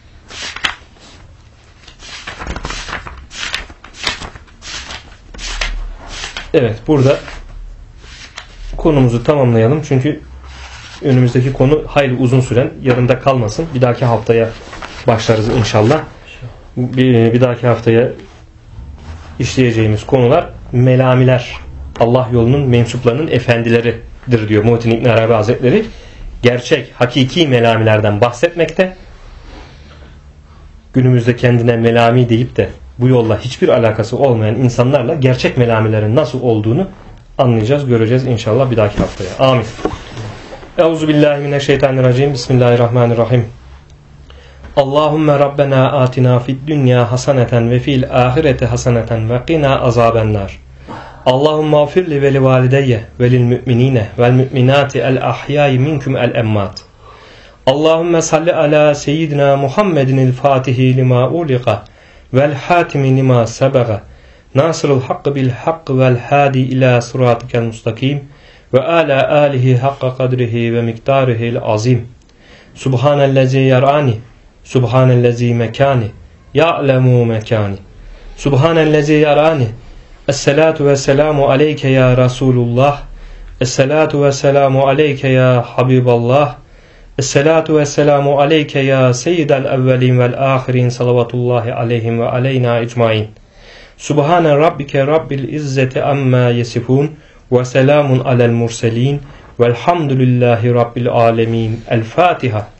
Evet, burada konumuzu tamamlayalım. Çünkü önümüzdeki konu hayli uzun süren, yarımda kalmasın. Bir dahaki haftaya başlarız inşallah. Bir dahaki haftaya işleyeceğimiz konular melamiler. Allah yolunun mensuplarının efendileridir diyor Muhittin İbn Arabi Hazretleri. Gerçek, hakiki melamilerden bahsetmekte. Günümüzde kendine melami deyip de bu yolla hiçbir alakası olmayan insanlarla gerçek melamilerin nasıl olduğunu anlayacağız, göreceğiz inşallah bir dahaki haftaya. Amin. Euzubillahimineşşeytanirracim. Bismillahirrahmanirrahim. Allahümme Rabbena atina fid dünya haseneten ve fil ahireti haseneten ve qina azabennar. Allahümme afirli ve li valideyye ve lil müminine vel müminati el ahyayi minkum el emmat. Allahümme salli ala seyyidina Muhammedin el fatihi lima uliqa vel hatimi lima sebaga nasırul hakkı bil hakkı vel hadi ila suratikel mustakim ve ala alihi hakka kadrihi ve miktarihil azim. Subhanellezi yarani, subhanellezi mekani, ya'lemu mekani. Subhanellezi yarani. Esselatu ve selamu aleyke ya Resulullah. Esselatu ve selamu aleyke ya Habiballah. Esselatu ve selamu aleyke ya seyyidel evvelin vel ahirin salavatullahi aleyhim ve aleyna ecmain. Subhane rabbike rabbil izzeti amma yesifun ve selamun alel murselin velhamdülillahi rabbil alemin. El Fatiha.